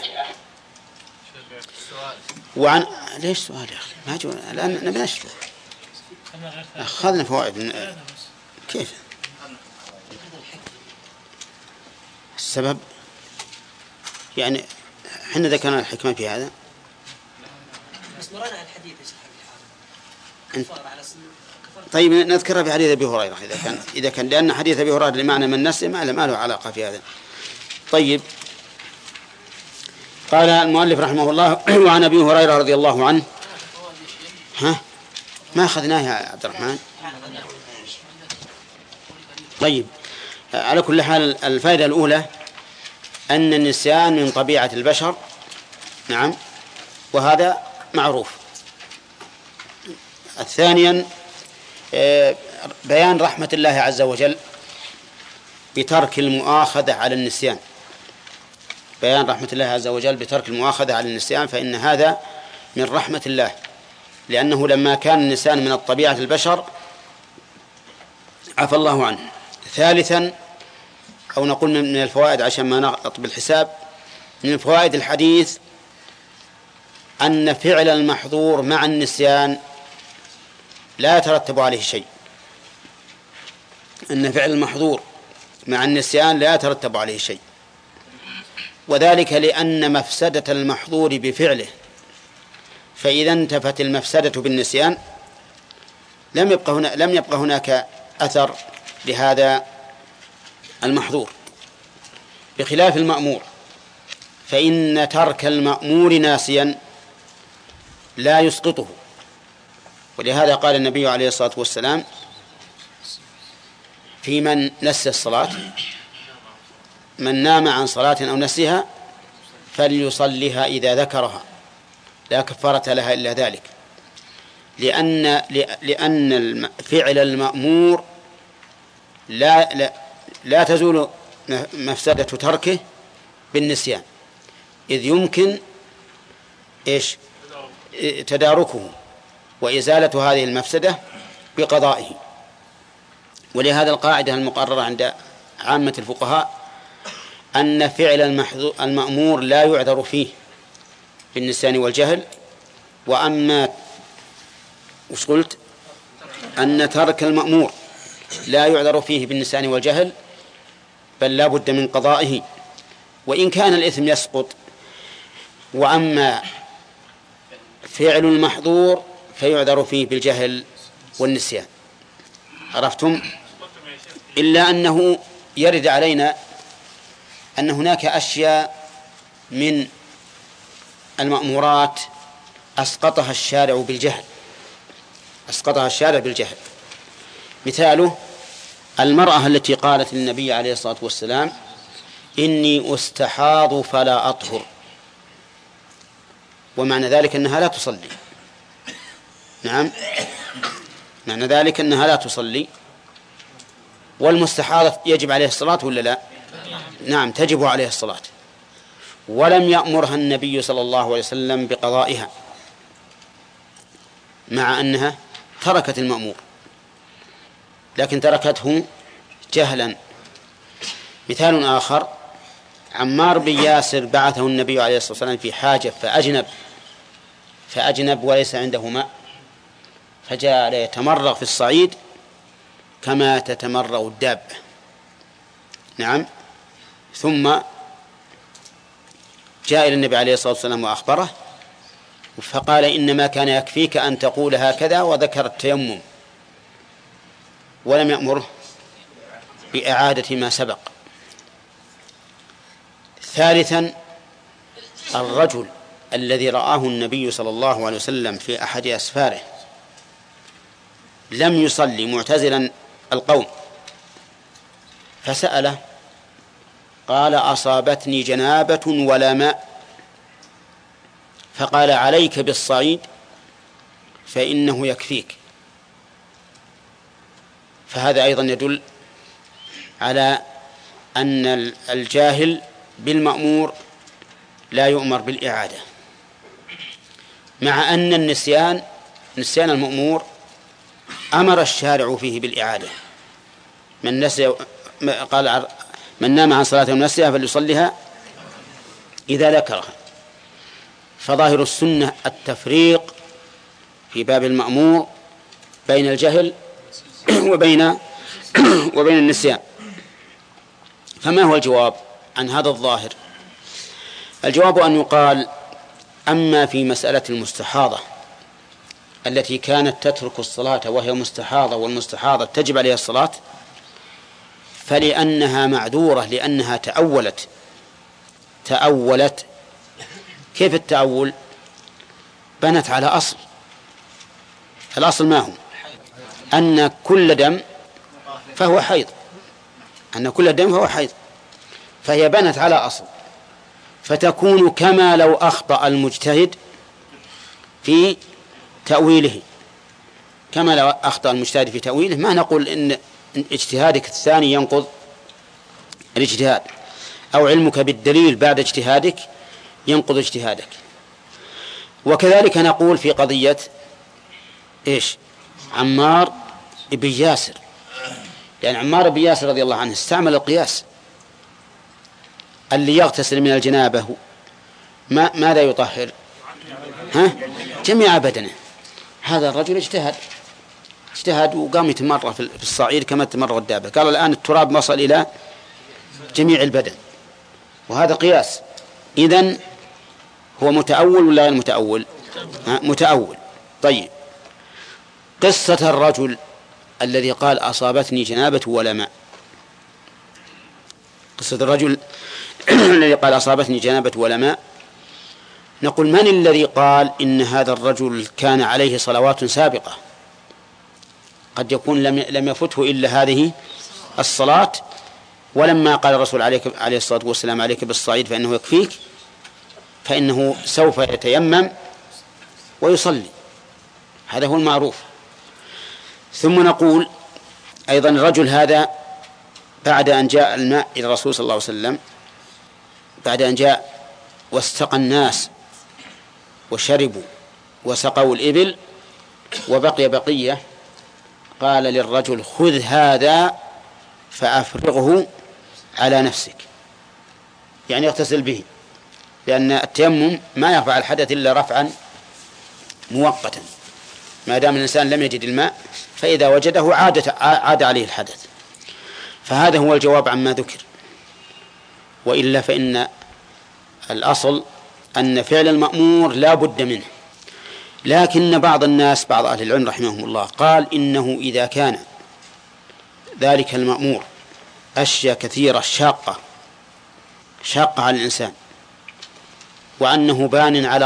S2: وعن ليش سؤال يا أخي؟ ما جوا الآن نبي نشرح، أخذنا فوائد كيف السبب، يعني حنا ذكرنا الحكمة في هذا.
S4: بس نرانا الحديث
S2: طيب نذكرها في حديث أبي هريرة إذا كان لأن حديث أبي هريرة لمعنى من نسي ما له علاقة في هذا. طيب، قال المؤلف رحمه الله وعن أبي هريرة رضي الله عنه. ما أخذناه يا عبد الرحمن؟ طيب، على كل حال الفائدة الأولى أن النسيان من طبيعة البشر، نعم، وهذا معروف. ثانيا بيان رحمة الله عز وجل بترك المؤاخذة على النسيان، بيان رحمة الله عز وجل بترك المؤاخذة على النسيان، فإن هذا من رحمة الله، لأنه لما كان النسيان من الطبيعة البشر عفى الله عنه. ثالثا أو نقول من الفوائد عشان ما نطب الحساب، من الفوائد الحديث أن فعل المحظور مع النسيان لا يترتب عليه شيء، أن فعل المحظور مع النسيان لا يترتب عليه شيء، وذلك لأن مفسدة المحظور بفعله، فإذا انتفت المفسدة بالنسيان لم يبقى هناك أثر لهذا المحظور، بخلاف المأمور، فإن ترك المأمور ناسيا لا يسقطه. ولهذا قال النبي عليه الصلاة والسلام في من نسي الصلاة: من نام عن صلاة أو نسيها فليصلها إذا ذكرها لا كفارة لها إلا ذلك، لأن فعل المأمور لا تزول مفسدة تركه بالنسيان، إذ يمكن تداركه وإزالة هذه المفسدة بقضائه. ولهذا القاعدة المقررة عند عامة الفقهاء أن فعل المأمور لا يعذر فيه بالنسيان والجهل، وأما أن ترك المأمور لا يعذر فيه بالنسيان والجهل، بل لا بد من قضائه وإن كان الإثم يسقط. وأما فعل المحظور فيعذر فيه بالجهل والنسيان. عرفتم؟ إلا أنه يرد علينا أن هناك أشياء من المأمورات أسقطها الشارع بالجهل، مثاله المرأة التي قالت للنبي عليه الصلاة والسلام: إني أستحاض فلا أطهر، ومعنى ذلك أنها لا تصلي. نعم، معنى ذلك أنها لا تصلي. والمستحاضة يجب عليه الصلاة ولا لا؟ نعم، تجب عليه الصلاة، ولم يأمرها النبي صلى الله عليه وسلم بقضائها، مع أنها تركت المأمور، لكن تركته جهلا. مثال آخر: عمار بن ياسر بعثه النبي عليه الصلاة والسلام في حاجة فأجنب وليس عنده ماء، فجاء يتمرغ في الصعيد كما تتمرغ الدابة. نعم، ثم جاء إلى النبي عليه الصلاة والسلام وأخبره، فقال: إنما كان يكفيك أن تقول هكذا، وذكر التيمم، ولم يأمره بإعادة ما سبق. ثالثا: الرجل الذي رآه النبي صلى الله عليه وسلم في أحد أسفاره لم يصلي معتزلا القوم، فسأله قال: أصابتني جنابة ولا ماء، فقال: عليك بالصعيد فإنه يكفيك. فهذا أيضا يدل على أن الجاهل بالمأمور لا يؤمر بالإعادة، مع أن نسيان المأمور أمر الشارع فيه بالإعادة. من نسي قال: من نام عن صلاة ونسيها فليصليها إذا ذكرها. فظاهر السنة التفريق في باب المأمور بين الجهل وبين النسيان. فما هو الجواب عن هذا الظاهر؟ الجواب أن يقال: أما في مسألة المستحاضة التي كانت تترك الصلاة وهي مستحاضة، والمستحاضة تجب عليها الصلاة، فلأنها معذورة، لأنها تأولت. كيف التأول؟ بنت على أصل. الأصل ما هو؟ أن كل دم فهو حيض، أن كل دم هو حيض، فهي بنت على أصل، فتكون كما لو أخطأ المجتهد في تأويله. كما لو أخطأ المجتهد في تأويله، ما نقول إن اجتهادك الثاني ينقض الاجتهاد، أو علمك بالدليل بعد اجتهادك ينقض اجتهادك. وكذلك نقول في قضية إيش؟ عمار بن ياسر، لأن عمار بن ياسر رضي الله عنه استعمل القياس. اللي يغتسل من الجنابة ماذا يطهر؟ جميع بدنه. هذا الرجل اجتهد وقام يتمرغ في الصعيد كما تمرغ الدابة، قال الآن التراب وصل إلى جميع البدن، وهذا قياس. إذن هو متأول ولا غير متأول؟ متأول. طيب، قصة الرجل الذي قال أصابتني جنابة ولا ماء، قصة الرجل الذي قال أصابتني جنابة ولا ماء، نقول من الذي قال إن هذا الرجل كان عليه صلوات سابقة؟ قد يكون لم يفته إلا هذه الصلاة، ولما قال الرسول عليه الصلاة والسلام عليك بالصعيد فإنه يكفيك، فإنه سوف يتيمم ويصلي، هذا هو المعروف. ثم نقول أيضا الرجل هذا بعد أن جاء الماء إلى الرسول صلى الله عليه وسلم، بعد أن جاء واستقى الناس وشربوا وسقوا الإبل وبقي بقية، قال للرجل خذ هذا فأفرغه على نفسك، يعني اغتسل به، لأن التيمم ما يرفع الحدث إلا رفعا مؤقتا، ما دام الإنسان لم يجد الماء، فإذا وجده عاد عليه الحدث. فهذا هو الجواب عما ذكر. وإلا فإن الأصل أن فعل المأمور لا بد منه، لكن بعض الناس، بعض أهل العلم رحمهم الله، قال إنه إذا كان ذلك المأمور أشياء كثيرة شاقة على الإنسان، وأنه بان على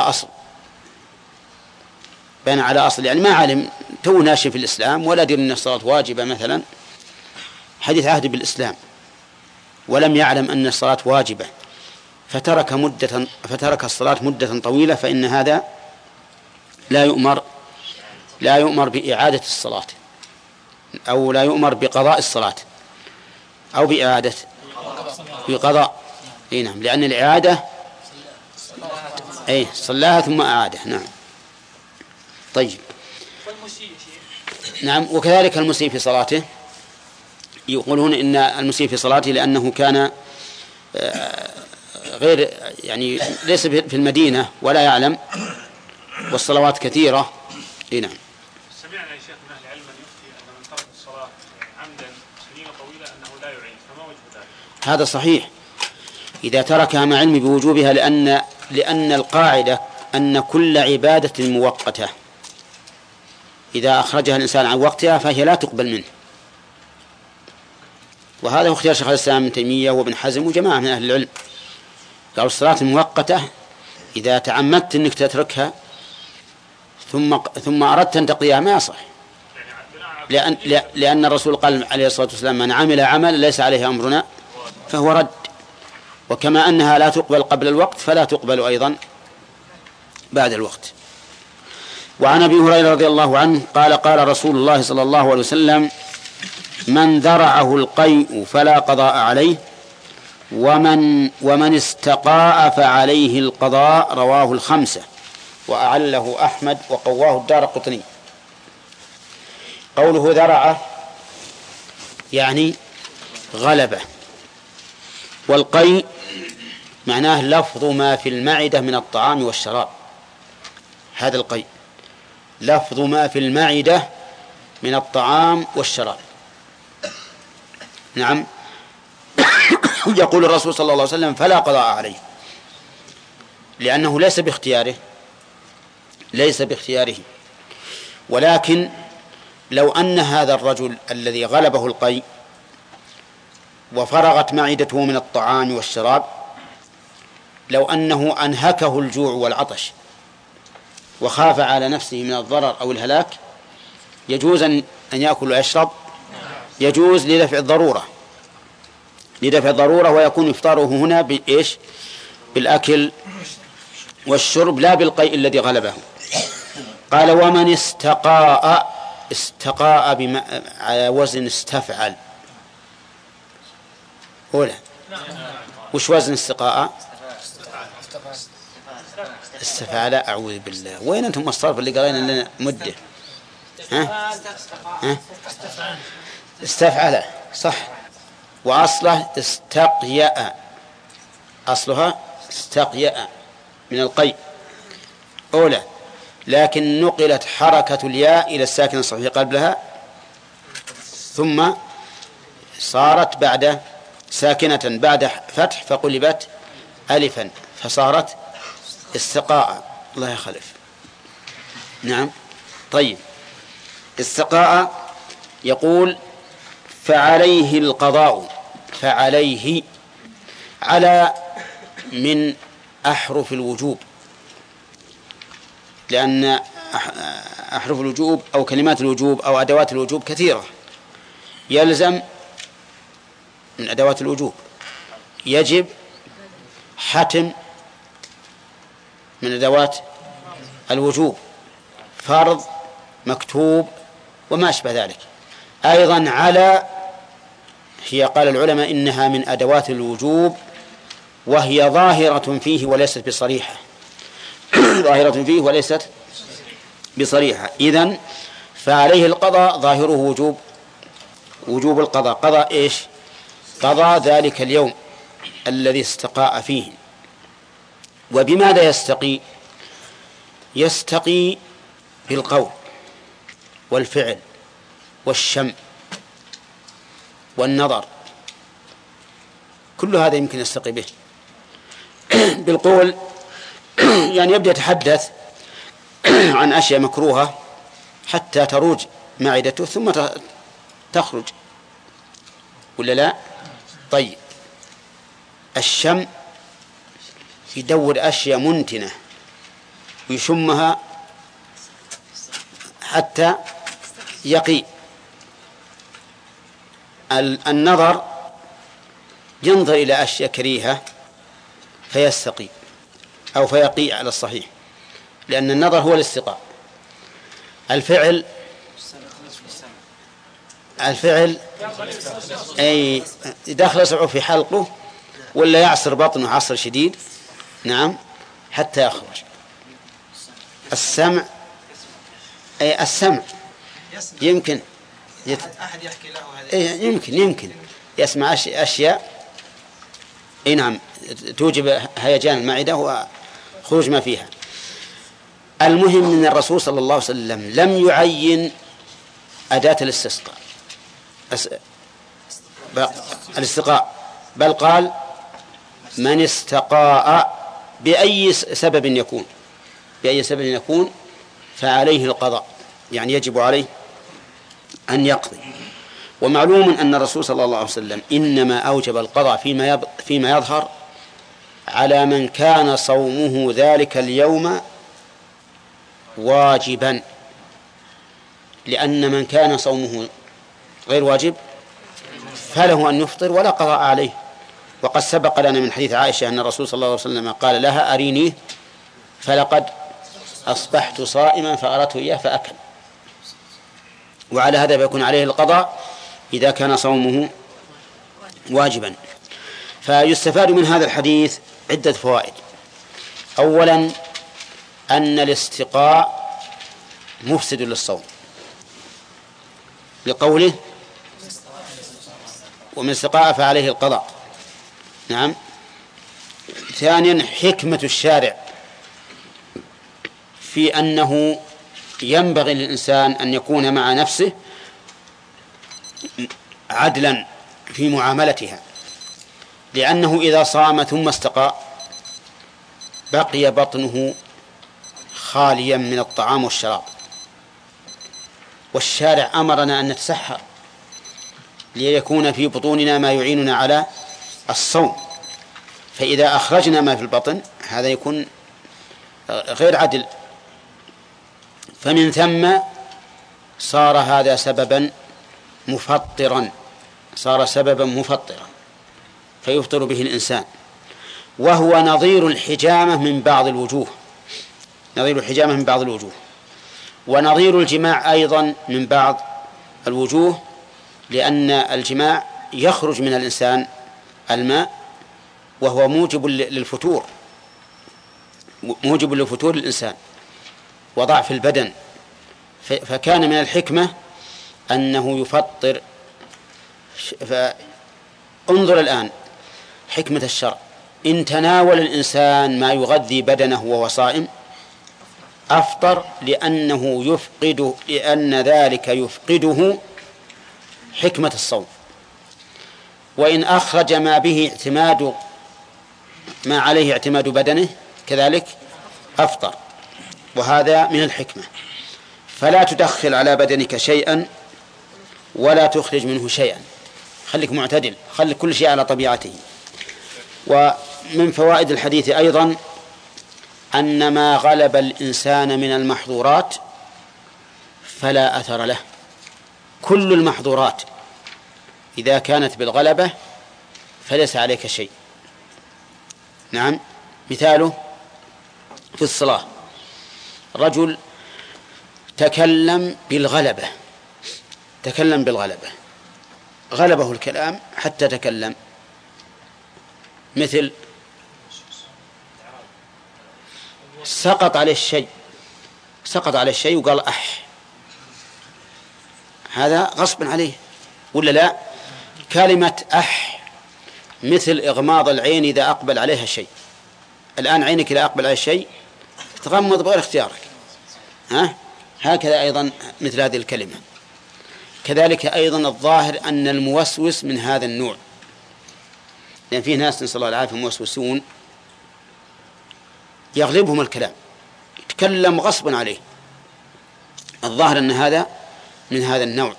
S2: أصل، يعني ما علم، تو ناشئ في الإسلام ولا يدري أن الصلاة واجبة مثلا، حديث عهد بالإسلام، ولم يعلم أن الصلاة واجبة، فترك الصلاة مدة طويلة، فإن هذا لا يؤمر بإعادة الصلاة، أو لا يؤمر بقضاء الصلاة، أو بإعادة بقضاء. نعم، لأن الإعادة صلاها ثم أعاده. نعم. طيب. نعم. وكذلك المسيء في صلاته، يقولون إن المسيء في صلاته لأنه كان غير، يعني ليس في المدينة ولا يعلم، والصلوات كثيرة. نعم.
S5: سمعنا يا شيخ من أهل العلم أن يفتي أن من ترك الصلاة عمدا سنين طويلة أنه لا يعيد، فما وجه ذلك؟
S2: هذا صحيح إذا تركها مع علم بوجوبها، لأن القاعدة أن كل عبادة مؤقتة إذا أخرجها الإنسان عن وقتها فهي لا تقبل منه. وهذا هو اختيار شيخ الإسلام ابن تيمية وابن حزم وجماعة من أهل العلم، قالوا الصلاة المؤقتة إذا تعمدت أنك تتركها ثم أردت أن تقضيها ما يصح، لأن الرسول قال عليه الصلاة والسلام من عمل عمل ليس عليه أمرنا فهو رد. وكما أنها لا تقبل قبل الوقت فلا تقبل أيضا بعد الوقت. وعن أبي هريرة رضي الله عنه قال قال رسول الله صلى الله عليه وسلم من ذرعه القيء فلا قضاء عليه ومن استقاء فعليه القضاء. رواه الخمسة وأعله أحمد وقواه الدارقطني. قوله ذرعه يعني غلبة، والقيء معناه لفظ ما في المعدة من الطعام والشراب. هذا القيء لفظ ما في المعدة من الطعام والشراب. نعم. يقول الرسول صلى الله عليه وسلم فلا قضاء عليه، لأنه ليس باختياره. ولكن لو أن هذا الرجل الذي غلبه القيء وفرغت معدته من الطعام والشراب، لو أنه أنهكه الجوع والعطش وخاف على نفسه من الضرر أو الهلاك، يجوز أن يأكل ويشرب، يجوز لدفع الضرورة، لدفع الضرورة، ويكون إفطاره هنا بإيش؟ بالأكل والشرب لا بالقيء الذي غلبه. قال ومن استقاء على وزن استفعل. أولى وش وزن استقاء؟ استفعل. أعوذ بالله، وين أنتم الصرف اللي قرينا لنا مدة؟ ها؟ استفعل صح، وأصله استقيأ، أصلها استقيأ من القيء أولى، لكن نقلت حركة الياء إلى الساكن الصحيح قبلها، ثم صارت بعد ساكنة بعد فتح فقلبت ألفا فصارت استقاء. الله يخلف. نعم. طيب، استقاء يقول فعليه القضاء. فعليه على من أحرف الوجوب، لأن أحرف الوجوب أو كلمات الوجوب أو أدوات الوجوب كثيرة. يلزم من أدوات الوجوب، يجب، حتم من أدوات الوجوب، فرض، مكتوب، وما أشبه ذلك. أيضا على هي قال العلماء إنها من أدوات الوجوب، وهي ظاهرة فيه وليست بصريحة. ظاهرة فيه وليست بصريحة. إذن فعليه القضاء ظاهره وجوب القضاء. قضاء إيش؟ قضى ذلك اليوم الذي استقاء فيه. وبماذا يستقي؟ يستقي بالقول والفعل والشم والنظر، كل هذا يمكن يستقي به. بالقول يعني يبدأ يتحدث عن أشياء مكروهة حتى تروج معدته ثم تخرج، ولا لا؟ طيب، الشم يدور أشياء منتنة ويشمها حتى يقي. النظر ينظر إلى أشياء كريهة فيستقي أو فيقي على الصحيح، لأن النظر هو الاستقاء. الفعل أي داخل أصبعه في حلقه ولا يعصر بطنه عصر شديد، نعم، حتى يخرج. السمع أي السمع يمكن
S4: أحد يحكي له هذا،
S2: يمكن يسمع أشياء نعم توجب هيجان المعدة وخروج ما فيها. المهم أن الرسول صلى الله عليه وسلم لم يعين أداة الاستقاء، بل قال من استقاء بأي سبب يكون فعليه القضاء، يعني يجب عليه أن يقضي. ومعلوم أن الرسول صلى الله عليه وسلم إنما أوجب القضاء فيما يظهر على من كان صومه ذلك اليوم واجبا، لأن من كان صومه غير واجب فله أن يفطر ولا قضاء عليه. وقد سبق لنا من حديث عائشة أن الرسول صلى الله عليه وسلم قال لها أرينيه فلقد أصبحت صائما فأردت إياه فأكل. وعلى هذا فيكون عليه القضاء إذا كان صومه واجبا. فيستفاد من هذا الحديث عدة فوائد. أولا أن الاستقاء مفسد للصوم لقوله ومن استقاء فعليه القضاء. نعم. ثانيا حكمة الشارع في أنه ينبغي للإنسان أن يكون مع نفسه عدلا في معاملتها، لأنه إذا صام ثم استقاء بقي بطنه خاليا من الطعام والشراب، والشارع أمرنا أن نتسحر ليكون في بطوننا ما يعيننا على الصوم، فإذا أخرجنا ما في البطن هذا يكون غير عدل. فمن ثم صار هذا سببا مفطرا، فيفطر به الإنسان، وهو نظير الحجامة من بعض الوجوه، نظير الحجامة من بعض الوجوه، ونظير الجماع أيضا من بعض الوجوه، لأن الجماع يخرج من الإنسان الماء وهو موجب للفتور، موجب للفتور الإنسان وضعف البدن، فكان من الحكمة أنه يفطر. فانظر الآن حكمة الشرع، إن تناول الإنسان ما يغذي بدنه وهو صائم أفطر، لأن ذلك يفقده حكمة الصوم. وإن أخرج ما عليه اعتماد بدنه كذلك أفطر، وهذا من الحكمة. فلا تدخل على بدنك شيئا ولا تخرج منه شيئا، خليك معتدل، خلي كل شيء على طبيعته. ومن فوائد الحديث أيضا أن ما غلب الإنسان من المحظورات فلا أثر له. كل المحظورات إذا كانت بالغلبة فليس عليك شيء. نعم، مثاله في الصلاة، رجل تكلم بالغلبة، غلبه الكلام حتى تكلم، مثل سقط عليه الشيء وقال هذا غصب عليه ولا لا؟ كلمة مثل إغماض العين إذا أقبل عليها شيء. الآن عينك إذا أقبل عليها شيء تغمض بغير اختيارك، هكذا أيضا مثل هذه الكلمة. كذلك أيضا الظاهر أن الموسوس من هذا النوع، لأن فيه ناس نسأل الله العافية موسوسون يغلبهم الكلام، يتكلم غصبا عليه. الظاهر أن هذا من هذا النوع،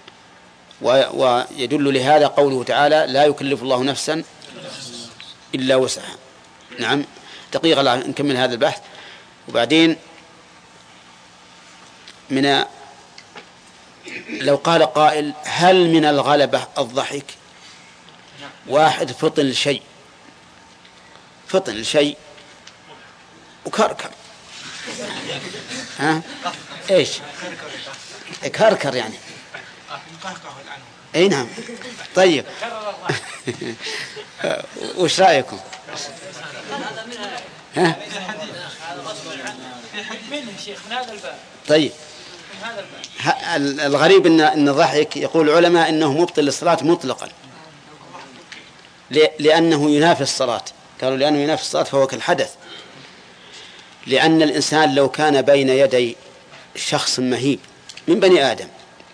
S2: ويدل لهذا قوله تعالى لا يكلف الله نفسا إلا وسعها. نعم، دقيقة نكمل هذا البحث. وبعدين لو قال قائل هل من الغلبة الضحك؟ واحد فطن لشيء وكركر، ايش كركر يعني؟ اي نعم. طيب وش رأيكم؟ طيب، الغريب ان الضحك يقول العلماء انه مبطل للصلاة مطلقا، لأنه ينافي الصلاة. قالوا لأنه ينافي الصلاة فهو كالحدث، لأن الإنسان لو كان بين يدي شخص مهيب من بني آدم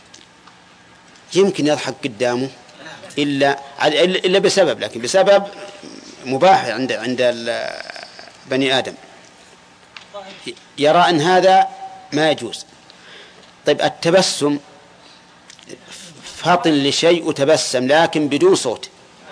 S2: يمكن يضحك قدامه إلا بسبب، لكن بسبب مباح عند بني آدم، يرى أن هذا ما يجوز. طيب التبسم، فاطن لشيء وتبسم لكن بدون صوت،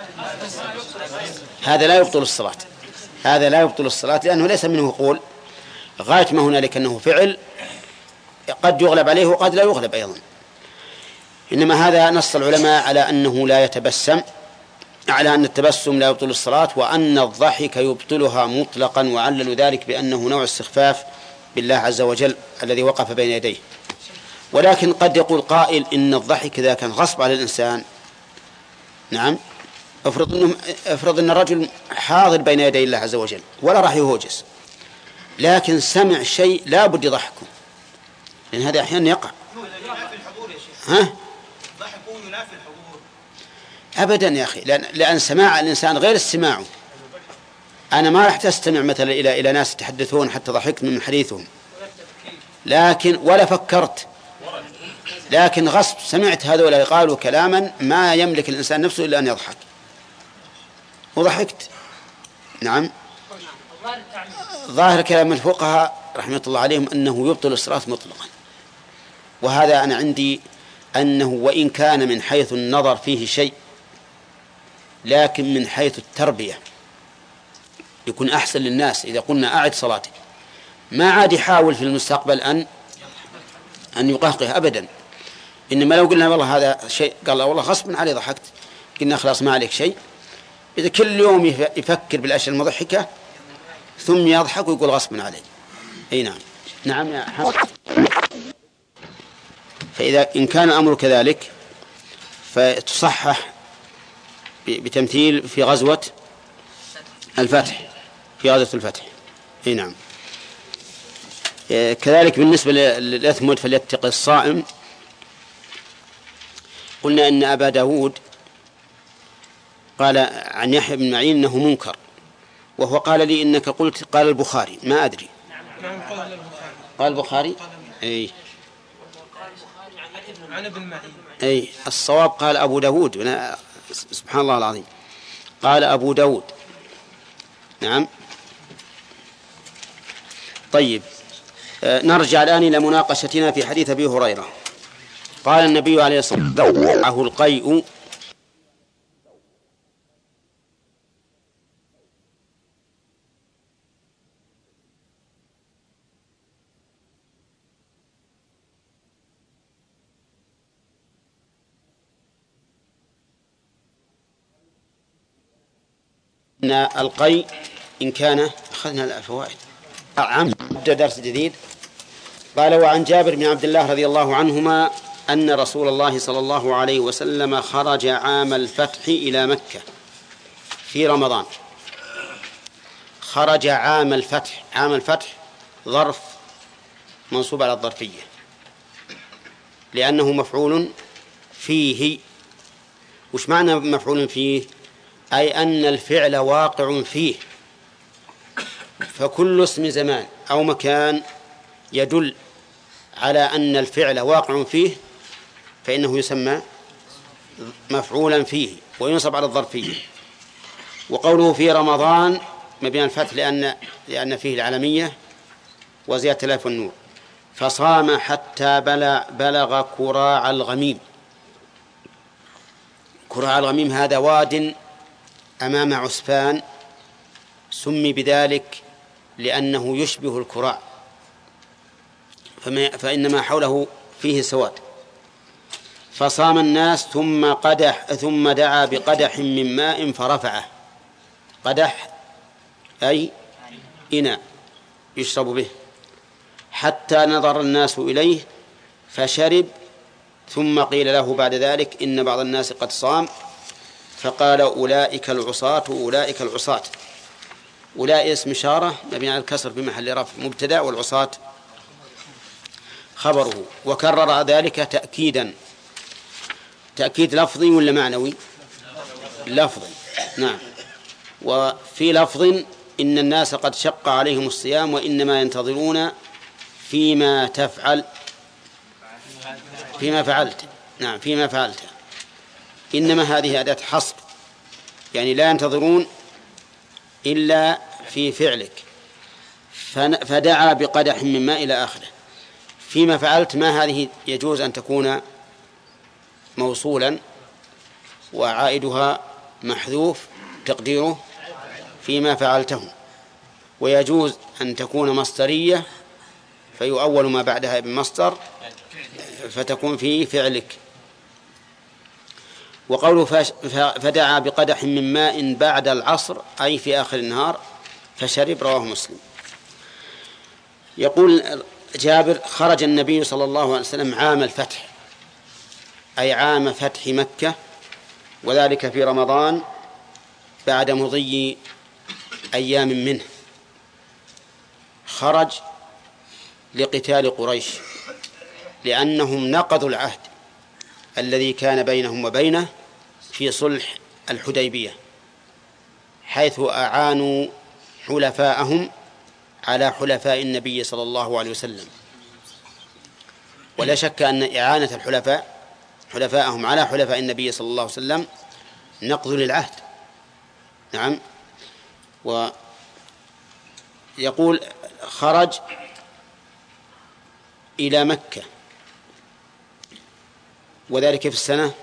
S2: هذا لا يبطل الصلاة، لأنه ليس منه قول، غاية ما هنالك أنه فعل قد يغلب عليه وقد لا يغلب أيضا. إنما هذا نص العلماء على أنه لا يتبسم، على أن التبسم لا يبطل الصلاة، وأن الضحك يبطلها مطلقا، وعللوا ذلك بأنه نوع استخفاف بالله عز وجل الذي وقف بين يديه. ولكن قد يقول قائل إن الضحك إذا كان غصب على الإنسان، نعم، افرض أن الرجل حاضر بين يدي الله عز وجل ولا راح يهوجس، لكن سمع شيء لا بد يضحكه، لأن هذا أحيانا يقع. أبدا يا أخي، لأن سماع الإنسان غير السماع. أنا ما راح تستمع مثلا إلى ناس يتحدثون حتى ضحكت من حديثهم، لكن ولا فكرت، لكن غصب سمعت هذول قالوا كلاما ما يملك الإنسان نفسه إلا أن يضحك وضحكت. نعم، ظاهر كلام الفقهاء رحمة الله عليهم أنه يبطل الصلاة مطلقا، وهذا أنا عندي أنه وإن كان من حيث النظر فيه شيء، لكن من حيث التربية يكون أحسن للناس. إذا قلنا أعد صلاتك، ما عاد يحاول في المستقبل أن يقهقه أبدا، إنما لو قلنا والله هذا شيء، قال والله غصبا علي ضحكت، قلنا خلاص ما عليك شيء، إذا كل يوم يفكر بالأشياء المضحكة ثم يضحك ويقول غصب عليه. أي نعم. نعم يا حسن. فإذا إن كان الأمر كذلك فتصحح بتمثيل في غزوة الفتح، في غزوة الفتح. أي نعم. كذلك بالنسبة للأثم فليتقي الصائم، قلنا إن أبا داود قال عن يحيى بن معين إنه منكر، وهو قال لي إنك قلت قال البخاري، ما أدري. قال البخاري أي
S6: عن ابن معين.
S2: أي الصواب قال أبو داود، سبحان الله العظيم، قال أبو داود. نعم. طيب، نرجع الآن إلى مناقشتنا في حديث أبي هريرة. قال النبي عليه الصلاة والسلام دعه القيء إن القيء إن كان أخذنا الفوائد عام درس جديد. قال وعن جابر بن عبد الله رضي الله عنهما أن رسول الله صلى الله عليه وسلم خرج عام الفتح إلى مكة في رمضان. خرج عام الفتح، عام الفتح ظرف منصوب على الظرفية لأنه مفعول فيه. وش معنى مفعول فيه؟ أي أن الفعل واقع فيه، فكل اسم زمان أو مكان يدل على أن الفعل واقع فيه فإنه يسمى مفعولا فيه وينصب على الظرفية. وقوله في رمضان مبين الفتح لأن فيه العلمية وزيادة الألف والنور. فصام حتى بلغ كراع الغميم. كراع الغميم هذا واد أمام عسفان، سمي بذلك لأنه يشبه الكراع، فإنما حوله فيه سواد. فصام الناس ثم دعا بقدح من ماء فرفعه. قدح أي إناء يشرب به، حتى نظر الناس إليه فشرب، ثم قيل له بعد ذلك إن بعض الناس قد صام، فقال أولئك العصاة أولئك العصاة. أولئك اسم إشارة مبني على الكسر بمحل رفع مبتدأ، والعصاة خبره. وكرر ذلك تأكيدا. تأكيد لفظي ولا معنوي؟ لفظي. نعم. وفي لفظ إن الناس قد شق عليهم الصيام وإنما ينتظرون فيما تفعل فيما فعلت. نعم، فيما فعلت. إنما هذه أداة حصر، يعني لا ينتظرون إلا في فعلك. فدعا بقدح من ماء إلى آخره. فيما فعلت ما هذه يجوز أن تكون موصولا وعائدها محذوف تقديره فيما فعلته، ويجوز أن تكون مصدرية فيؤول ما بعدها بمصدر فتكون في فعلك. وقوله فدعا بقدح من ماء بعد العصر أي في آخر النهار فشرب، رواه مسلم. يقول جابر خرج النبي صلى الله عليه وسلم عام الفتح أي عام فتح مكة، وذلك في رمضان بعد مضي أيام منه. خرج لقتال قريش لأنهم نقضوا العهد الذي كان بينهم وبينه في صلح الحديبية، حيث أعانوا حلفاءهم على حلفاء النبي صلى الله عليه وسلم. ولا شك أن إعانة حلفاءهم على حلفاء النبي صلى الله عليه وسلم نقض للعهد. نعم. ويقول خرج إلى مكة وذلك في السنة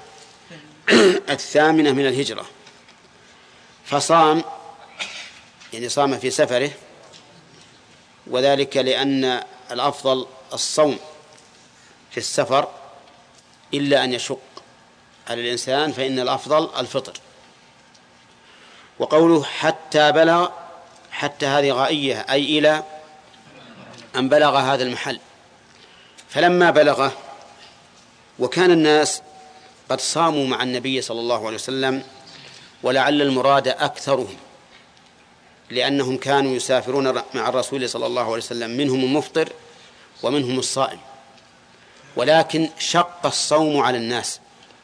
S2: 8 من الهجرة. فصام، يعني صام في سفره، وذلك لأن الأفضل الصوم في السفر إلا أن يشق على الإنسان فإن الأفضل الفطر. وقوله حتى بلغ، حتى هذه غائية أي إلى أن بلغ هذا المحل. فلما بلغه وكان الناس قد صاموا مع النبي صلى الله عليه وسلم، ولعل المراد أكثرهم، لأنهم كانوا يسافرون مع الرسول صلى الله عليه وسلم، منهم المفطر ومنهم الصائم، ولكن شق الصوم على الناس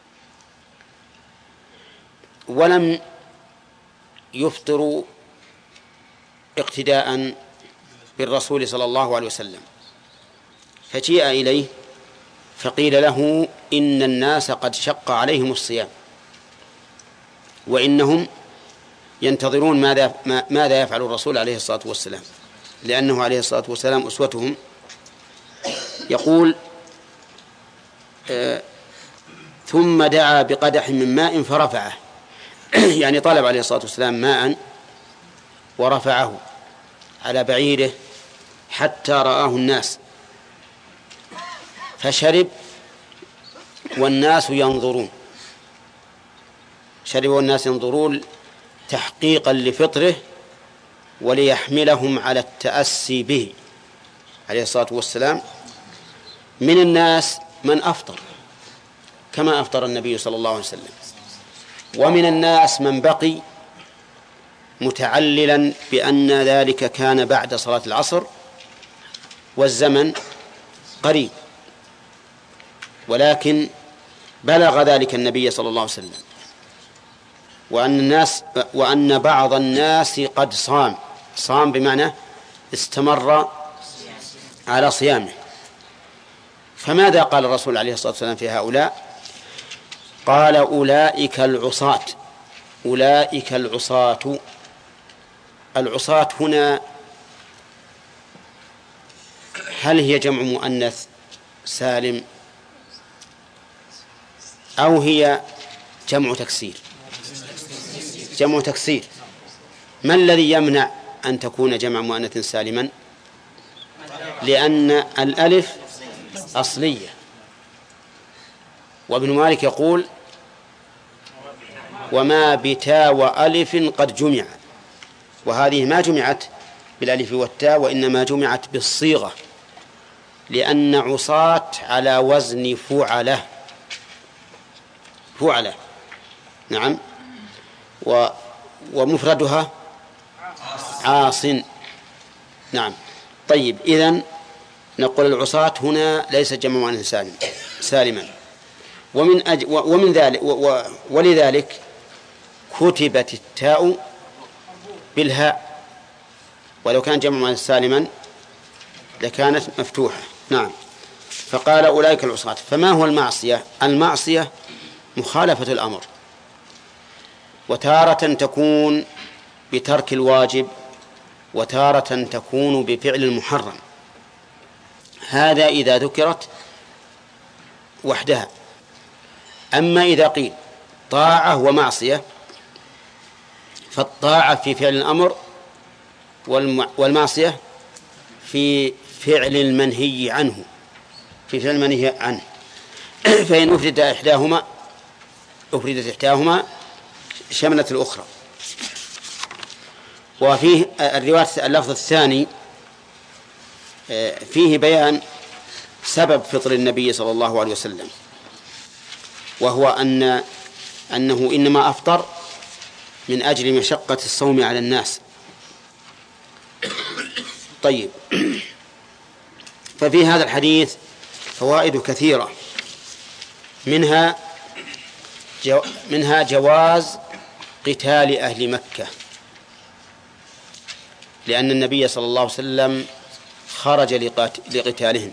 S2: ولم يفطروا اقتداء بالرسول صلى الله عليه وسلم. فجيء إليه فقيل له إن الناس قد شق عليهم الصيام، وإنهم ينتظرون ماذا يفعل الرسول عليه الصلاة والسلام، لأنه عليه الصلاة والسلام أسوتهم. يقول ثم دعا بقدح من ماء فرفعه، يعني طلب عليه الصلاة والسلام ماء ورفعه على بعيره حتى رآه الناس، فشرب والناس ينظرون، شرب والناس ينظرون تحقيقا لفطره وليحملهم على التأسي به عليه الصلاة والسلام. من الناس من أفطر كما أفطر النبي صلى الله عليه وسلم، ومن الناس من بقي متعللا بأن ذلك كان بعد صلاة العصر والزمن قريب، ولكن بلغ ذلك النبي صلى الله عليه وسلم، وأن بعض الناس قد صام بمعنى استمر على صيامه. فماذا قال الرسول عليه الصلاة والسلام في هؤلاء؟ قال أولئك العصاة. أولئك العصاة. العصاة هنا هل هي جمع مؤنث سالم أو هي جمع تكسير؟ جمع تكسير. ما الذي يمنع أن تكون جمع مؤنث سالما؟ لأن الألف أصلية، وابن مالك يقول وما بتاء وألف قد جمع، وهذه ما جمعت بالألف والتاء وإنما جمعت بالصيغة، لأن عصاة على وزن فعلة. فعلة نعم، ومفردها عاص. نعم. طيب، إذن نقول العصاة هنا ليس جمع مؤنث سالما. ومن ذلك ولذلك كتبت التاء بالهاء، ولو كان جمع مؤنث سالما لكانت مفتوحة. نعم. فقال أولئك العصاة. فما هو المعصية؟ المعصية مخالفة الأمر، وتارة تكون بترك الواجب، وتارة تكون بفعل المحرم. هذا إذا ذكرت وحدها. أما إذا قيل طاعة ومعصية، فالطاعة في فعل الأمر، والمعصية في فعل المنهي عنه، في فعل المنهي عنه. فإن أفردت إحداهما شملت الأخرى. وفيه الرواية اللفظ الثاني فيه بيان سبب فطر النبي صلى الله عليه وسلم، وهو أنه إنما أفطر من أجل مشقة الصوم على الناس. طيب، ففي هذا الحديث فوائد كثيرة، منها جواز قتال أهل مكة، لأن النبي صلى الله عليه وسلم خرج لقتالهم.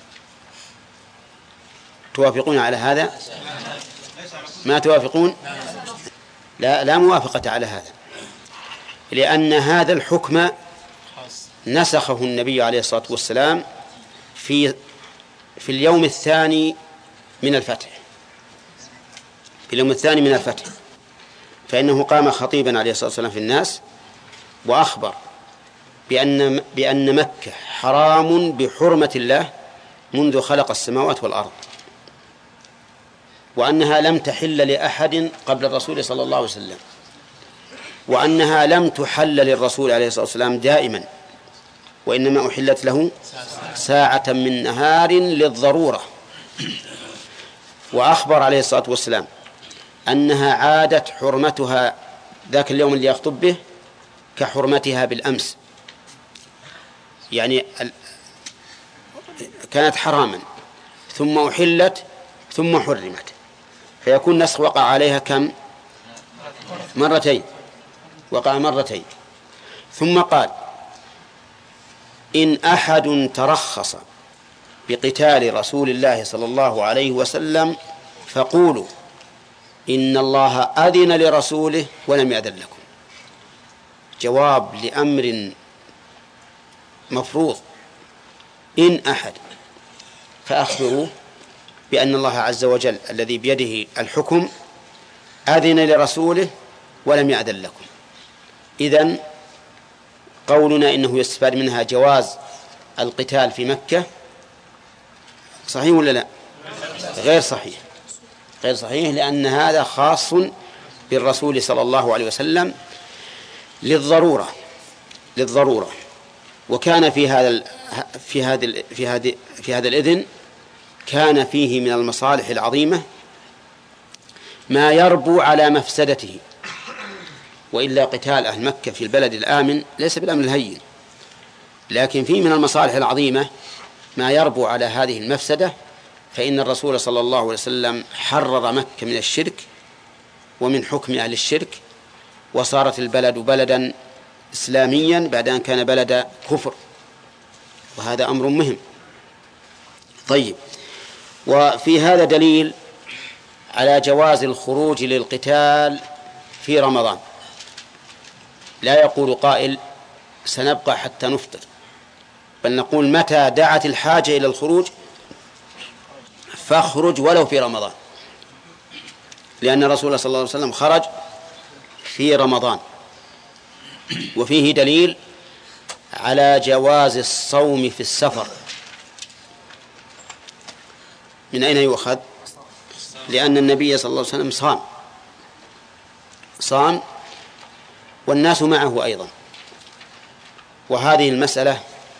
S2: توافقون على هذا؟ ما توافقون؟ لا موافقة على هذا، لأن هذا الحكم نسخه النبي عليه الصلاة والسلام في اليوم الثاني من الفتح. في اليوم الثاني من الفتح، فإنه قام خطيبا عليه الصلاة والسلام في الناس، وأخبر بأن مكة حرام بحرمة الله منذ خلق السماوات والأرض، وأنها لم تحل لأحد قبل الرسول صلى الله عليه وسلم. وأنها لم تحل للرسول عليه الصلاة والسلام دائما، وإنما أحلت له ساعة من نهار للضرورة. وأخبر عليه الصلاة والسلام أنها عادت حرمتها ذاك اليوم اللي يخطب به كحرمتها بالأمس، يعني كانت حراما ثم أحلت ثم حرمت، فيكون نسخ وقع عليها كم؟ مرتين، وقع مرتين. ثم قال: إن أحد ترخص بقتال رسول الله صلى الله عليه وسلم فقولوا إن الله أذن لرسوله ولم يأذن لكم. جواب لأمر مفروض: إن أحد، فأخبروه بأن الله عز وجل الذي بيده الحكم أذن لرسوله ولم يأذن لكم. إذن قولنا إنه يستفاد منها جواز القتال في مكة صحيح ولا لا؟ غير صحيح، غير صحيح، لأن هذا خاص بالرسول صلى الله عليه وسلم للضرورة. وكان في هذا الإذن كان فيه من المصالح العظيمة ما يربو على مفسدته، وإلا قتال أهل مكة في البلد الآمن ليس بالأمر الهين، لكن فيه من المصالح العظيمة ما يربو على هذه المفسدة. فإن الرسول صلى الله عليه وسلم حرر مكة من الشرك ومن حكم أهل الشرك، وصارت البلد بلدا إسلاميا بعد أن كان بلد كفر، وهذا أمر مهم. طيب، وفي هذا دليل على جواز الخروج للقتال في رمضان. لا يقول قائل سنبقى حتى نفطر، بل نقول متى دعت الحاجة إلى الخروج فاخرج ولو في رمضان، لأن الرسول صلى الله عليه وسلم خرج في رمضان. وفيه دليل على جواز الصوم في السفر. من أين يؤخذ؟ لأن النبي صلى الله عليه وسلم صام والناس معه أيضا. وهذه المسألة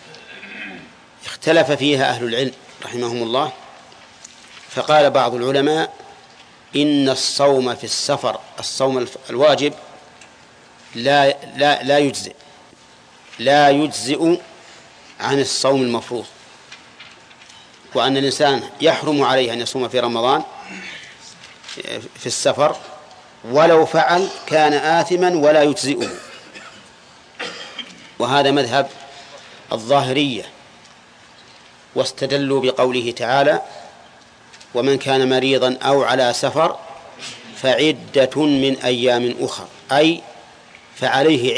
S2: اختلف فيها أهل العلم رحمهم الله، فقال بعض العلماء إن الصوم في السفر، الصوم الواجب، لا يجزئ عن الصوم المفروض، وأن الإنسان يحرم عليه أن يصوم في رمضان في السفر، ولو فعل كان آثما ولا يجزئه. وهذا مذهب الظاهرية، واستدلوا بقوله تعالى: ومن كان مريضا أو على سفر فعدة من أيام أخر، أي فعليه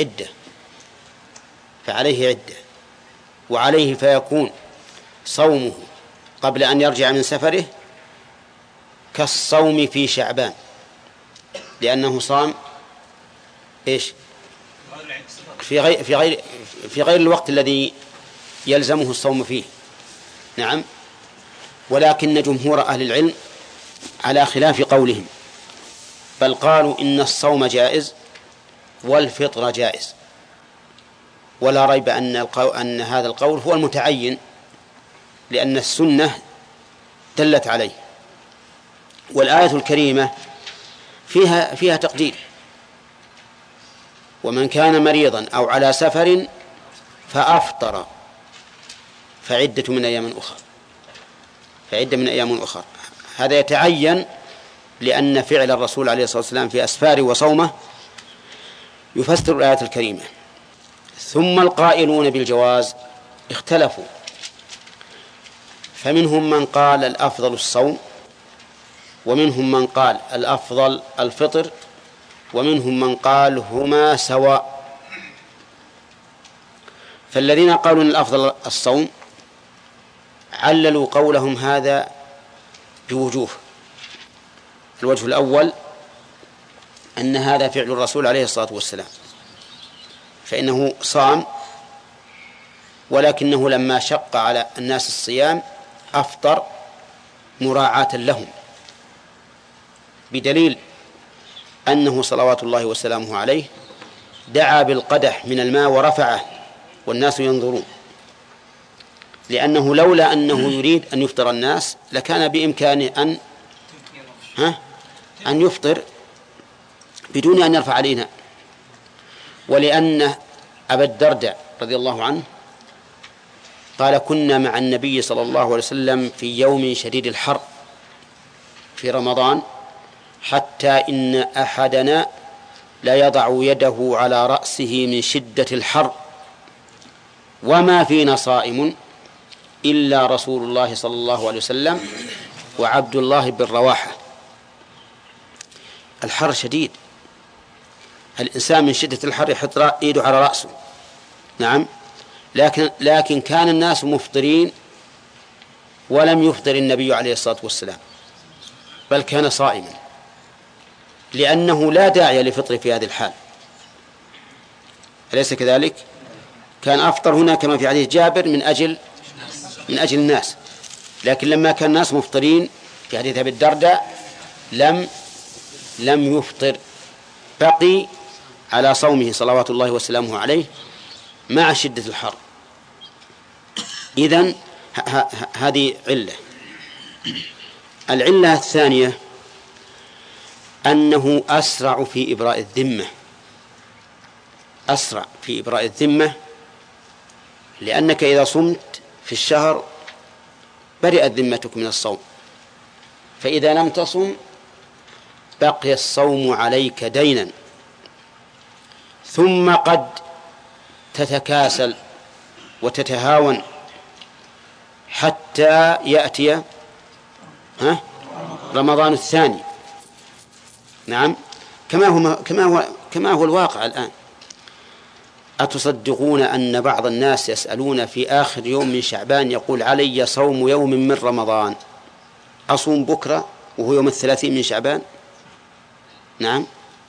S2: عدة، وعليه فيكون صومه قبل أن يرجع من سفره كالصوم في شعبان، لأنه صام إيش؟ في غير الوقت الذي يلزمه الصوم فيه. نعم. ولكن جمهور أهل العلم على خلاف قولهم، بل قالوا إن الصوم جائز والفطر جائز، ولا ريب أن هذا القول هو المتعين، لأن السنة دلت عليه، والآية الكريمة فيها تقدير: ومن كان مريضا أو على سفر فأفطر فعدة من أيام أخرى. هذا يتعين لأن فعل الرسول عليه الصلاة والسلام في أسفاره وصومه يفسر الآية الكريمة. ثم القائلون بالجواز اختلفوا، فمنهم من قال الأفضل الصوم، ومنهم من قال الأفضل الفطر، ومنهم من قال هما سواء. فالذين قالوا أن الأفضل الصوم عللوا قولهم هذا بوجوه. الوجه الأول أن هذا فعل الرسول عليه الصلاة والسلام، فإنه صام، ولكنه لما شق على الناس الصيام أفطر مراعاة لهم، بدليل أنه صلوات الله وسلامه عليه دعا بالقدح من الماء ورفعه والناس ينظرون، لأنه لولا أنه يريد أن يفطر الناس لكان بإمكانه أن يفطر بدون أن يرفع علينا. ولأن أبا الدرداء رضي الله عنه قال كنا مع النبي صلى الله عليه وسلم في يوم شديد الحر في رمضان حتى إن أحدنا لا يضع يده على رأسه من شدة الحر وما فينا صائم إلا رسول الله صلى الله عليه وسلم وعبد الله بن رواحة. الحر شديد، الإنسان من شدة الحر يحط يده على رأسه. نعم، لكن كان الناس مفطرين ولم يفطر النبي عليه الصلاة والسلام، بل كان صائما، لأنه لا داعي لفطر في هذه الحال، أليس كذلك؟ كان أفطر هنا كما في حديث جابر من أجل الناس، لكن لما كان الناس مفطرين في حديث أبي الدرداء لم يفطر، بقي على صومه صلوات الله وسلامه عليه مع شدة الحر. إذن هذه علة. العلة الثانية أنه أسرع في إبراء الذمة، لأنك إذا صمت في الشهر برئت ذمتك من الصوم، فإذا لم تصم بقي الصوم عليك دينا، ثم قد تتكاسل وتتهاون حتى يأتي رمضان الثاني. نعم، كما هو الواقع الآن. أتصدقون أن بعض الناس يسألون في آخر يوم من شعبان يقول علي صوم يوم من رمضان، أصوم بكرة وهو يوم 30 من شعبان؟ نعم،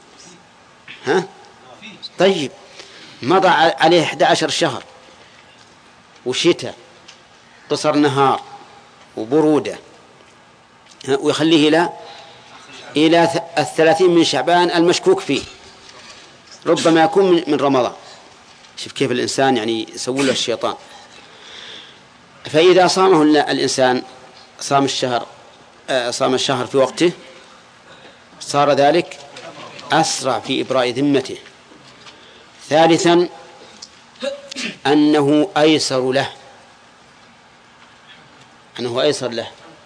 S2: طيب، مضى عليه 11 شهر وشتاء قصر نهار وبرودة، ويخليه إلى 30 من شعبان المشكوك فيه، ربما يكون من رمضان. شوف كيف الإنسان يعني يسوي له الشيطان. فإذا صامه الإنسان صام الشهر في وقته صار ذلك أسرع في إبراء ذمته. ثالثا أنه أيسر له،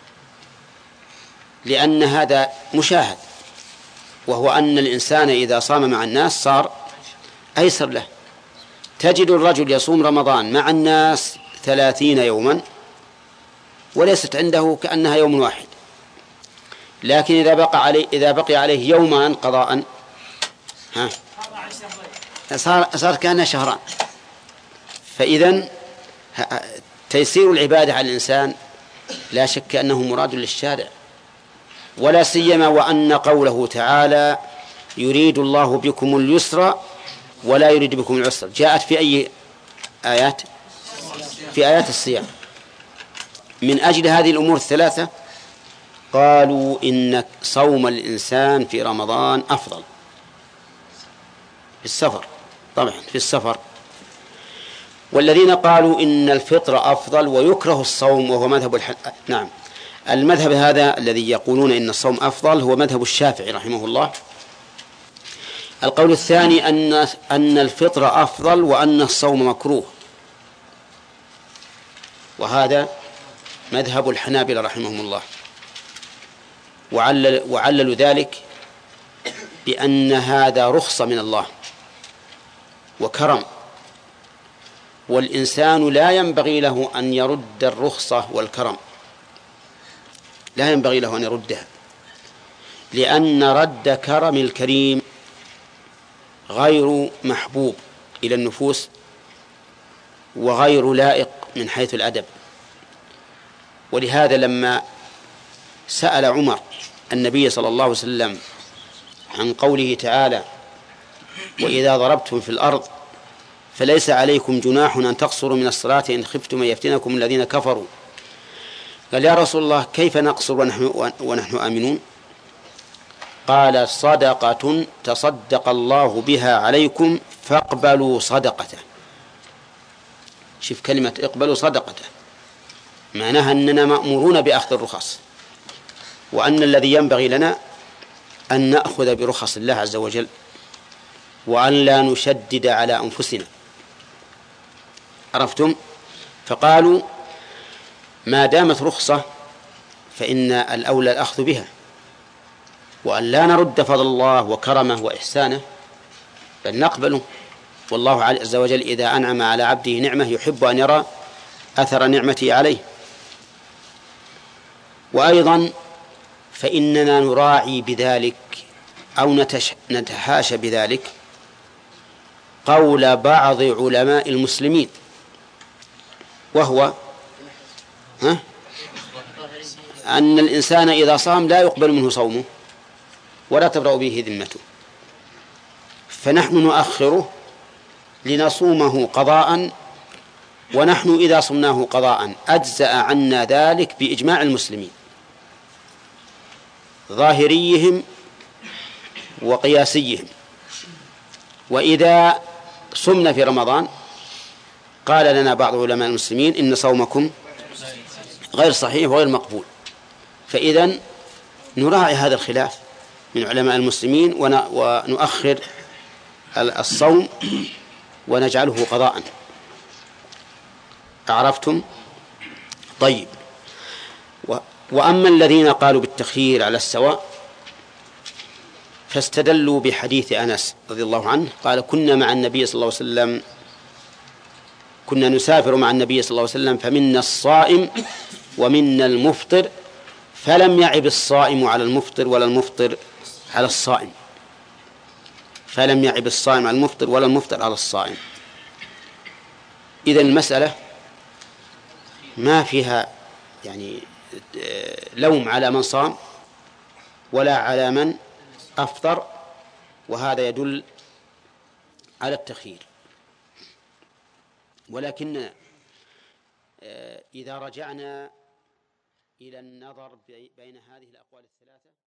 S2: لأن هذا مشاهد، وهو أن الإنسان إذا صام مع الناس صار أيسر له. تجد الرجل يصوم رمضان مع الناس 30 يوما وليست عنده كأنها يوم واحد، لكن إذا بقي عليه يومان قضاء صار كأنه شهران. فإذن تيسير العبادة على الإنسان لا شك أنه مراد للشارع، ولا سيما وأن قوله تعالى يريد الله بكم اليسر ولا يريد بكم العسر جاءت في أي آيات؟ في آيات الصيام. من أجل هذه الأمور الثلاثة قالوا إن صوم الإنسان في رمضان أفضل في السفر، طبعا في السفر. والذين قالوا إن الفطر أفضل ويكره الصوم وهو مذهب نعم، المذهب هذا الذي يقولون إن الصوم أفضل هو مذهب الشافعي رحمه الله. القول الثاني أن الفطر أفضل وأن الصوم مكروه، وهذا مذهب الحنابلة رحمهم الله. وعللوا ذلك بأن هذا رخصة من الله وكرم، والإنسان لا ينبغي له أن يرد الرخصة والكرم، لا ينبغي له أن يردها، لأن رد كرم الكريم غير محبوب إلى النفوس وغير لائق من حيث الأدب. ولهذا لما سأل عمر النبي صلى الله عليه وسلم عن قوله تعالى وإذا ضربتم في الأرض فليس عليكم جناح أن تقصروا من الصلاة إن خفتم أن يفتنكم الذين كفروا، قال يا رسول الله كيف نقصر ونحن آمنون؟ قال صدقة تصدق الله بها عليكم فاقبلوا صدقته. شوف كلمة اقبلوا صدقته، معناها أننا مأمورون بأخذ الرخص، وأن الذي ينبغي لنا أن نأخذ برخص الله عز وجل، وأن لا نشدد على أنفسنا. عرفتم؟ فقالوا ما دامت رخصة فإن الأولى الأخذ بها، وأن لا نرد فضل الله وكرمه وإحسانه، بل نقبله. والله عز وجل إذا أنعم على عبده نعمة يحب أن يرى أثر نعمته عليه. وأيضا فإننا نراعي بذلك أو نتحاشى بذلك قول بعض علماء المسلمين، وهو أن الإنسان إذا صام لا يقبل منه صومه ولا تبرأ به ذمته، فنحن نؤخره لنصومه قضاء، ونحن إذا صمناه قضاء أجزأ عنا ذلك بإجماع المسلمين ظاهريهم وقياسيهم. وإذا صمنا في رمضان قال لنا بعض علماء المسلمين إن صومكم غير صحيح وغير مقبول، فإذن نراعي هذا الخلاف من علماء المسلمين ونؤخر الصوم ونجعله قضاء. عرفتم؟ طيب. وأما الذين قالوا بالتخيير على السواء فاستدلوا بحديث أنس رضي الله عنه قال كنا نسافر مع النبي صلى الله عليه وسلم فمنا الصائم ومنا المفطر فلم يعب الصائم على المفطر ولا المفطر على الصائم. فلم يعب الصائم على المفطر ولا المفطر على الصائم. إذن المسألة ما فيها يعني لوم على من صام ولا على من أفطر، وهذا يدل على التخيير. ولكن إذا رجعنا إلى النظر بين هذه الأقوال الثلاثة